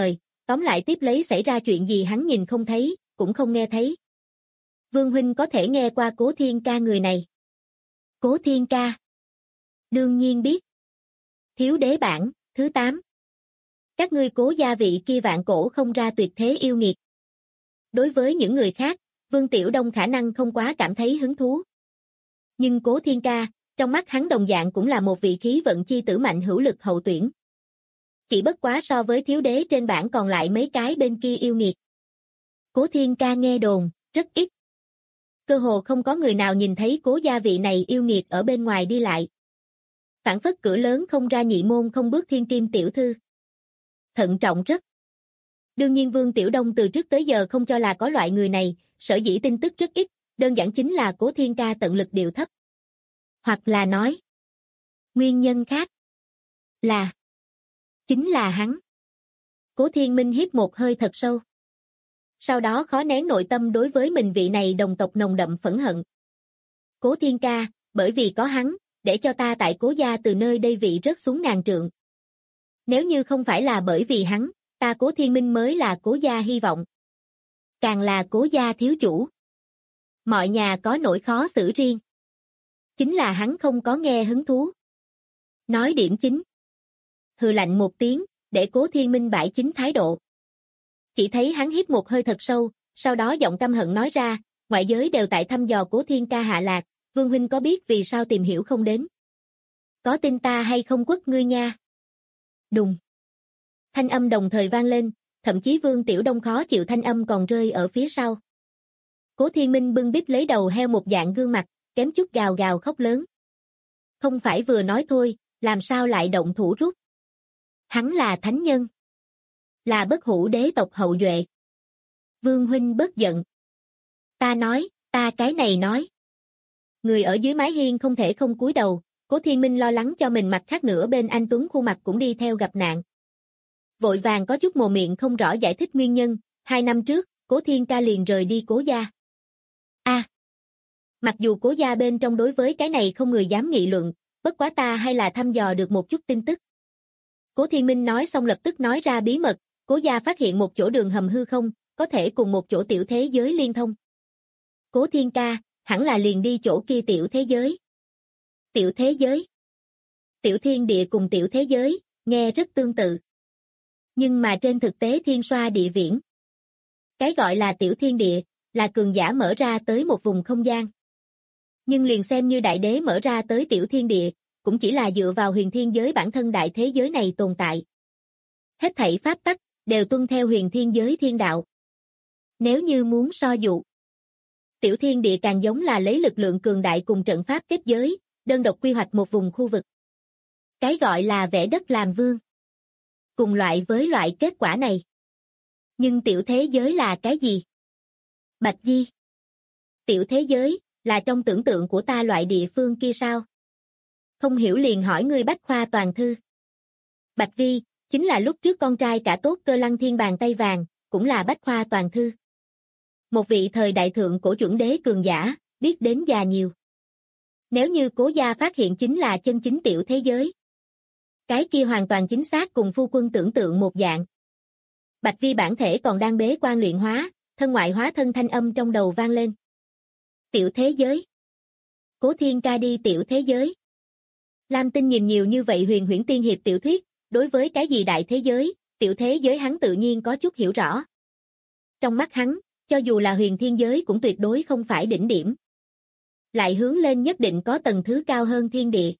tóm lại tiếp lấy xảy ra chuyện gì hắn nhìn không thấy, cũng không nghe thấy. Vương huynh có thể nghe qua Cố Thiên Ca người này. Cố Thiên Ca. Đương nhiên biết. Thiếu đế bản, thứ 8. Các ngươi Cố gia vị kia vạn cổ không ra tuyệt thế yêu nghiệt. Đối với những người khác, Vương Tiểu Đông khả năng không quá cảm thấy hứng thú. Nhưng Cố Thiên Ca, trong mắt hắn đồng dạng cũng là một vị khí vận chi tử mạnh hữu lực hậu tuyển. Chỉ bất quá so với thiếu đế trên bảng còn lại mấy cái bên kia yêu nghiệt. Cố Thiên Ca nghe đồn, rất ít. Cơ hồ không có người nào nhìn thấy Cố gia vị này yêu nghiệt ở bên ngoài đi lại. Phản phất cửa lớn không ra nhị môn không bước thiên kim tiểu thư. Thận trọng rất. Đương nhiên Vương Tiểu Đông từ trước tới giờ không cho là có loại người này, sở dĩ tin tức rất ít, đơn giản chính là Cố Thiên Ca tận lực điệu thấp. Hoặc là nói, nguyên nhân khác là chính là hắn. Cố Thiên Minh hít một hơi thật sâu. Sau đó khó nén nội tâm đối với mình vị này đồng tộc nồng đậm phẫn hận. Cố Thiên Ca, bởi vì có hắn, để cho ta tại Cố gia từ nơi đây vị rớt xuống ngàn trượng. Nếu như không phải là bởi vì hắn, ta Cố Thiên Minh mới là Cố gia hy vọng. Càng là Cố gia thiếu chủ. Mọi nhà có nỗi khó xử riêng. Chính là hắn không có nghe hứng thú. Nói điểm chính. Hừ lạnh một tiếng, để Cố Thiên Minh bãi chính thái độ. Chỉ thấy hắn hít một hơi thật sâu, sau đó giọng căm hận nói ra, ngoại giới đều tại thăm dò Cố Thiên Ca hạ lạc, Vương huynh có biết vì sao tìm hiểu không đến? Có tin ta hay không quất ngươi nha? Đùng. Thanh âm đồng thời vang lên, thậm chí Vương Tiểu Đông khó chịu thanh âm còn rơi ở phía sau. Cố Thiên Minh bưng bít lấy đầu heo một dạng gương mặt, kém chút gào gào khóc lớn. Không phải vừa nói thôi, làm sao lại động thủ rút? Hắn là thánh nhân. Là bất hủ đế tộc hậu duệ. Vương huynh bớt giận. Ta nói, ta cái này nói. Người ở dưới mái hiên không thể không cúi đầu, Cố Thiên Minh lo lắng cho mình mặt khác nửa bên anh Tuấn khuôn mặt cũng đi theo gặp nạn. Vội vàng có chút mồm miệng không rõ giải thích nguyên nhân, 2 năm trước, Cố Thiên Ca liền rời đi Cố gia. Mặc dù Cố gia bên trong đối với cái này không người dám nghị luận, bất quá ta hay là thăm dò được một chút tin tức. Cố Thiên Minh nói xong lập tức nói ra bí mật, Cố gia phát hiện một chỗ đường hầm hư không, có thể cùng một chỗ tiểu thế giới liên thông. Cố Thiên Ca, hẳn là liền đi chỗ kia tiểu thế giới. Tiểu thế giới. Tiểu thiên địa cùng tiểu thế giới, nghe rất tương tự. Nhưng mà trên thực tế thiên xoa địa viễn. Cái gọi là tiểu thiên địa, là cường giả mở ra tới một vùng không gian. Nhưng liền xem như đại đế mở ra tới tiểu thiên địa, cũng chỉ là dựa vào huyền thiên giới bản thân đại thế giới này tồn tại. Hết thảy pháp tắc, đều tuân theo huyền thiên giới thiên đạo. Nếu như muốn so dụ, tiểu thiên địa càng giống là lấy lực lượng cường đại cùng trận pháp kết giới, đơn độc quy hoạch một vùng khu vực. Cái gọi là vẽ đất làm vương. Cùng loại với loại kết quả này. Nhưng tiểu thế giới là cái gì? Bạch Di. Tiểu thế giới, là trong tưởng tượng của ta loại địa phương kia sao? Không hiểu liền hỏi ngươi bách khoa toàn thư. Bạch Vi, chính là lúc trước con trai cả tốt Cơ Lăng Thiên bàn tay vàng, cũng là bách khoa toàn thư. Một vị thời đại thượng cổ chuẩn đế cường giả, biết đến già nhiều. Nếu như Cố gia phát hiện chính là chân chính tiểu thế giới. Cái kia hoàn toàn chính xác cùng phu quân tưởng tượng một dạng. Bạch Vi bản thể còn đang bế quan luyện hóa, thân ngoại hóa thân thanh âm trong đầu vang lên. Tiểu thế giới. Cố Thiên Ca đi tiểu thế giới. Lam Tinh nhìn nhiều như vậy huyền huyễn tiên hiệp tiểu thuyết, đối với cái gì đại thế giới, tiểu thế giới hắn tự nhiên có chút hiểu rõ. Trong mắt hắn, cho dù là huyền thiên giới cũng tuyệt đối không phải đỉnh điểm. Lại hướng lên nhất định có tầng thứ cao hơn thiên địa.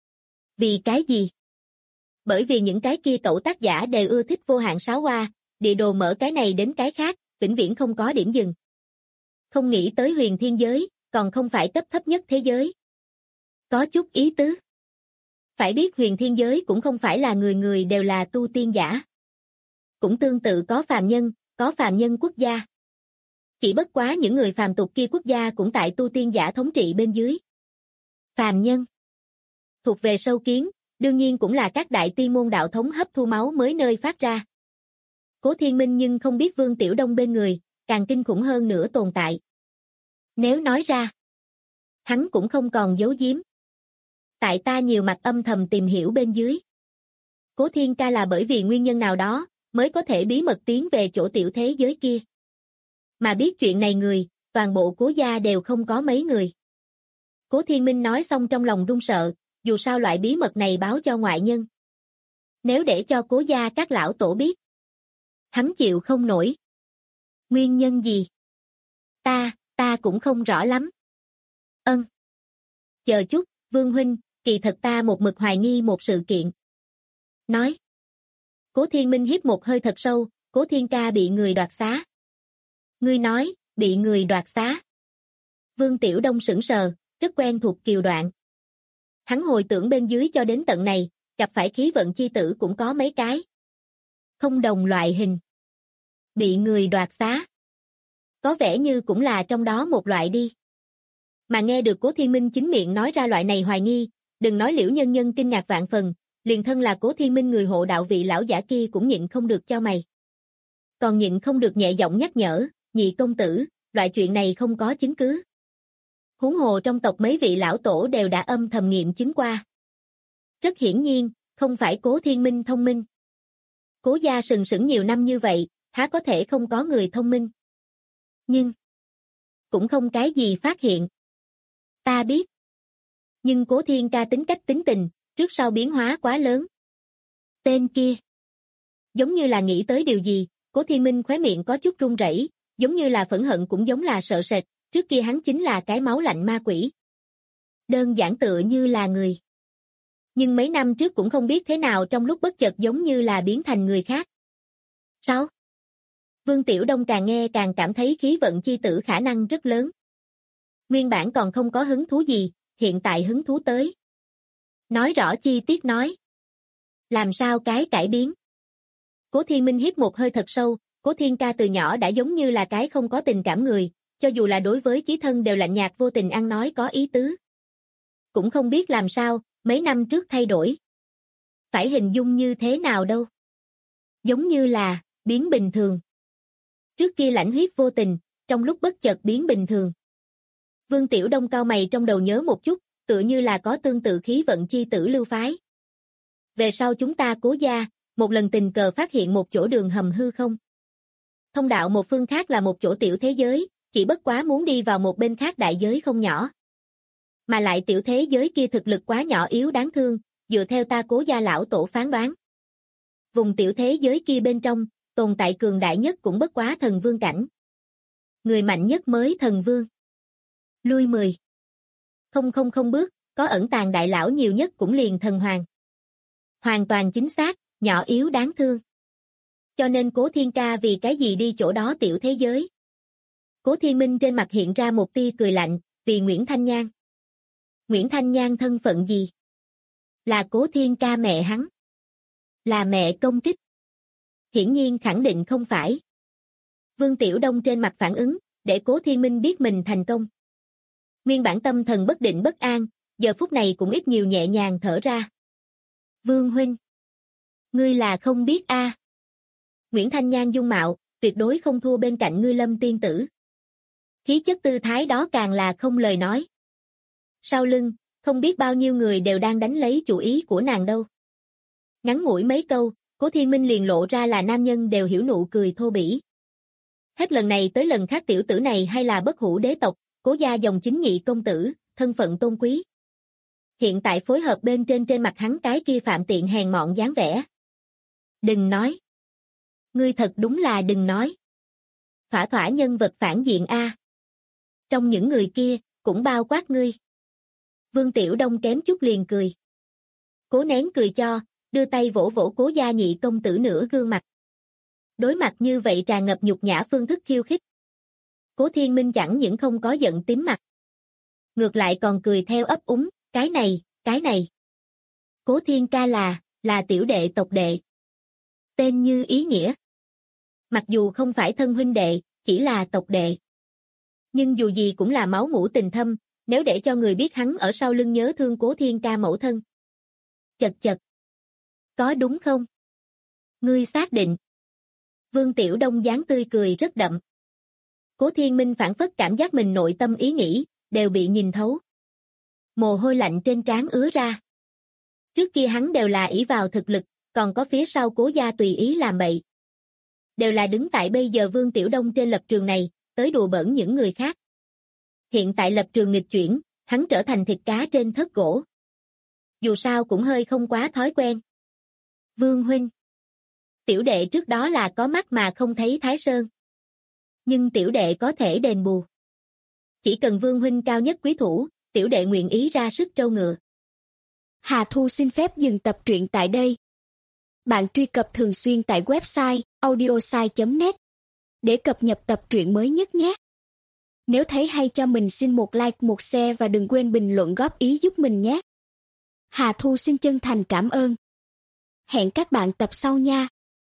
Vì cái gì? Bởi vì những cái kia cậu tác giả đều ưa thích vô hạn sáo hoa, địa đồ mở cái này đến cái khác, vĩnh viễn không có điểm dừng. Không nghĩ tới huyền thiên giới, còn không phải cấp thấp nhất thế giới. Có chút ý tứ. Phải biết huyền thiên giới cũng không phải là người người đều là tu tiên giả. Cũng tương tự có phàm nhân quốc gia. Chỉ bất quá những người phàm tục kia quốc gia cũng tại tu tiên giả thống trị bên dưới. Phàm nhân. Thuộc về sâu kiến, đương nhiên cũng là các đại tiên môn đạo thống hấp thu máu mới nơi phát ra. Cố Thiên Minh nhưng không biết Vương Tiểu Đông bên người, càng kinh khủng hơn nữa tồn tại. Nếu nói ra, hắn cũng không còn giấu giếm. Tại ta nhiều mặt âm thầm tìm hiểu bên dưới. Cố Thiên Ca là bởi vì nguyên nhân nào đó, mới có thể bí mật tiến về chỗ tiểu thế giới kia. Mà biết chuyện này người, toàn bộ Cố gia đều không có mấy người. Cố Thiên Minh nói xong trong lòng run sợ, dù sao loại bí mật này báo cho ngoại nhân. Nếu để cho Cố gia các lão tổ biết, hắn chịu không nổi. Nguyên nhân gì? Ta cũng không rõ lắm. Ân. Chờ chút, Vương huynh, kỳ thật ta một mực hoài nghi một sự kiện. Nói. Cố Thiên Minh hít một hơi thật sâu, Cố Thiên ca bị người đoạt xá. Ngươi nói, bị người đoạt xá. Vương Tiểu Đông sững sờ, rất quen thuộc kiều đoạn. Hắn hồi tưởng bên dưới cho đến tận này, gặp phải khí vận chi tử cũng có mấy cái. Không đồng loại hình. Bị người đoạt xá. Có vẻ như cũng là trong đó một loại đi. Mà nghe được Cố Thiên Minh chính miệng nói ra loại này hoài nghi, đừng nói Liễu Nhân Nhân kinh ngạc vạn phần, liền thân là Cố Thiên Minh người hộ đạo vị lão giả kia cũng nhịn không được chau mày. Còn nhịn không được nhẹ giọng nhắc nhở, nhị công tử, loại chuyện này không có chứng cứ. Huống hồ trong tộc mấy vị lão tổ đều đã âm thầm nghiệm chứng qua. Rất hiển nhiên, không phải Cố Thiên Minh thông minh. Cố gia sừng sững nhiều năm như vậy, há có thể không có người thông minh. Nhưng cũng không cái gì phát hiện. Ta biết. Nhưng Cố Thiên ca tính cách tính tình, trước sau biến hóa quá lớn. Tên kia. Giống như là nghĩ tới điều gì, Cố Thiên Minh khóe miệng có chút run rẩy, giống như là phẫn hận cũng giống là sợ sệt, trước kia hắn chính là cái máu lạnh ma quỷ. Đơn giản tựa như là người. Nhưng mấy năm trước cũng không biết thế nào trong lúc bất chợt giống như là biến thành người khác. Sao? Vương Tiểu Đông càng nghe càng cảm thấy khí vận chi tử khả năng rất lớn. Nguyên bản còn không có hứng thú gì, hiện tại hứng thú tới. Nói rõ chi tiết nói. Làm sao cái cải biến? Cố Thiên Minh hít một hơi thật sâu, Cố Thiên ca từ nhỏ đã giống như là cái không có tình cảm người, cho dù là đối với chí thân đều lạnh nhạt vô tình ăn nói có ý tứ. Cũng không biết làm sao, mấy năm trước thay đổi. Phải hình dung như thế nào đâu? Giống như là, biến bình thường. Trước kia lãnh huyết vô tình, trong lúc bất chợt biến bình thường. Vương Tiểu Đông cau mày trong đầu nhớ một chút, tựa như là có tương tự khí vận chi tử lưu phái. Về sau chúng ta Cố gia, một lần tình cờ phát hiện một chỗ đường hầm hư không. Thông đạo một phương khác là một chỗ tiểu thế giới, chỉ bất quá muốn đi vào một bên khác đại giới không nhỏ. Mà lại tiểu thế giới kia thực lực quá nhỏ yếu đáng thương, dựa theo ta Cố gia lão tổ phán đoán. Vùng tiểu thế giới kia bên trong, tồn tại cường đại nhất cũng bất quá thần vương cảnh. Người mạnh nhất mới thần vương. Lui 10. Không bước, có ẩn tàng đại lão nhiều nhất cũng liền thần hoàng. Hoàn toàn chính xác, nhỏ yếu đáng thương. Cho nên Cố Thiên ca vì cái gì đi chỗ đó tiểu thế giới. Cố Thiên Minh trên mặt hiện ra một tia cười lạnh, vì Nguyễn Thanh Nhan. Nguyễn Thanh Nhan thân phận gì? Là Cố Thiên ca mẹ hắn. Là mẹ công kích. Hiển nhiên khẳng định không phải. Vương Tiểu Đông trên mặt phản ứng, để Cố Thiên Minh biết mình thành công. Nguyên bản tâm thần bất định bất an, giờ phút này cũng ít nhiều nhẹ nhàng thở ra. Vương huynh. Ngươi là không biết a. Nguyễn Thanh Nhan dung mạo, tuyệt đối không thua bên cạnh ngươi Lâm tiên tử. Khí chất tư thái đó càng là không lời nói. Sau lưng, không biết bao nhiêu người đều đang đánh lấy chủ ý của nàng đâu. Ngắn ngủi mấy câu, Cố Thiên Minh liền lộ ra là nam nhân đều hiểu nụ cười thô bỉ. Hết lần này tới lần khác tiểu tử này hay là bất hủ đế tộc, Cố gia dòng chính nhị công tử, thân phận tôn quý. Hiện tại phối hợp bên trên mặt hắn cái kia phạm tiện hèn mọn dáng vẻ. Đừng nói. Ngươi thật đúng là đừng nói. Thỏa nhân vật phản diện a. Trong những người kia, cũng bao quát ngươi. Vương Tiểu Đông kém chút liền cười. Cố nén cười cho, đưa tay vỗ vỗ Cố gia nhị công tử nửa gương mặt. Đối mặt như vậy tràn ngập nhục nhã phương thức khiêu khích. Cố Thiên Minh chẳng những không có giận tím mặt. Ngược lại còn cười theo ấp úng, cái này. Cố Thiên ca là tiểu đệ tộc đệ. Tên như ý nghĩa. Mặc dù không phải thân huynh đệ, chỉ là tộc đệ. Nhưng dù gì cũng là máu mủ tình thâm, nếu để cho người biết hắn ở sau lưng nhớ thương Cố Thiên ca mẫu thân. Chật. Có đúng không? Ngươi xác định. Vương Tiểu Đông dáng tươi cười rất đậm. Cố Thiên Minh phản phất cảm giác mình nội tâm ý nghĩ, đều bị nhìn thấu. Mồ hôi lạnh trên trán ứa ra. Trước kia hắn đều là ỷ vào thực lực, còn có phía sau Cố gia tùy ý làm bậy. đều là đứng tại bây giờ Vương Tiểu Đông trên lập trường này, tới đùa bỡn những người khác. Hiện tại lập trường nghịch chuyển, hắn trở thành thịt cá trên thớt gỗ. Dù sao cũng hơi không quá thói quen. Vương huynh. Tiểu đệ trước đó là có mắt mà không thấy Thái Sơn. Nhưng tiểu đệ có thể đền bù. Chỉ cần Vương huynh cao nhất quý thủ, tiểu đệ nguyện ý ra sức trâu ngựa. Hà Thu xin phép dừng tập truyện tại đây. Bạn truy cập thường xuyên tại website audiosai.net để cập nhật tập truyện mới nhất nhé. Nếu thấy hay cho mình xin một like, một share và đừng quên bình luận góp ý giúp mình nhé. Hà Thu xin chân thành cảm ơn. Hẹn các bạn tập sau nha.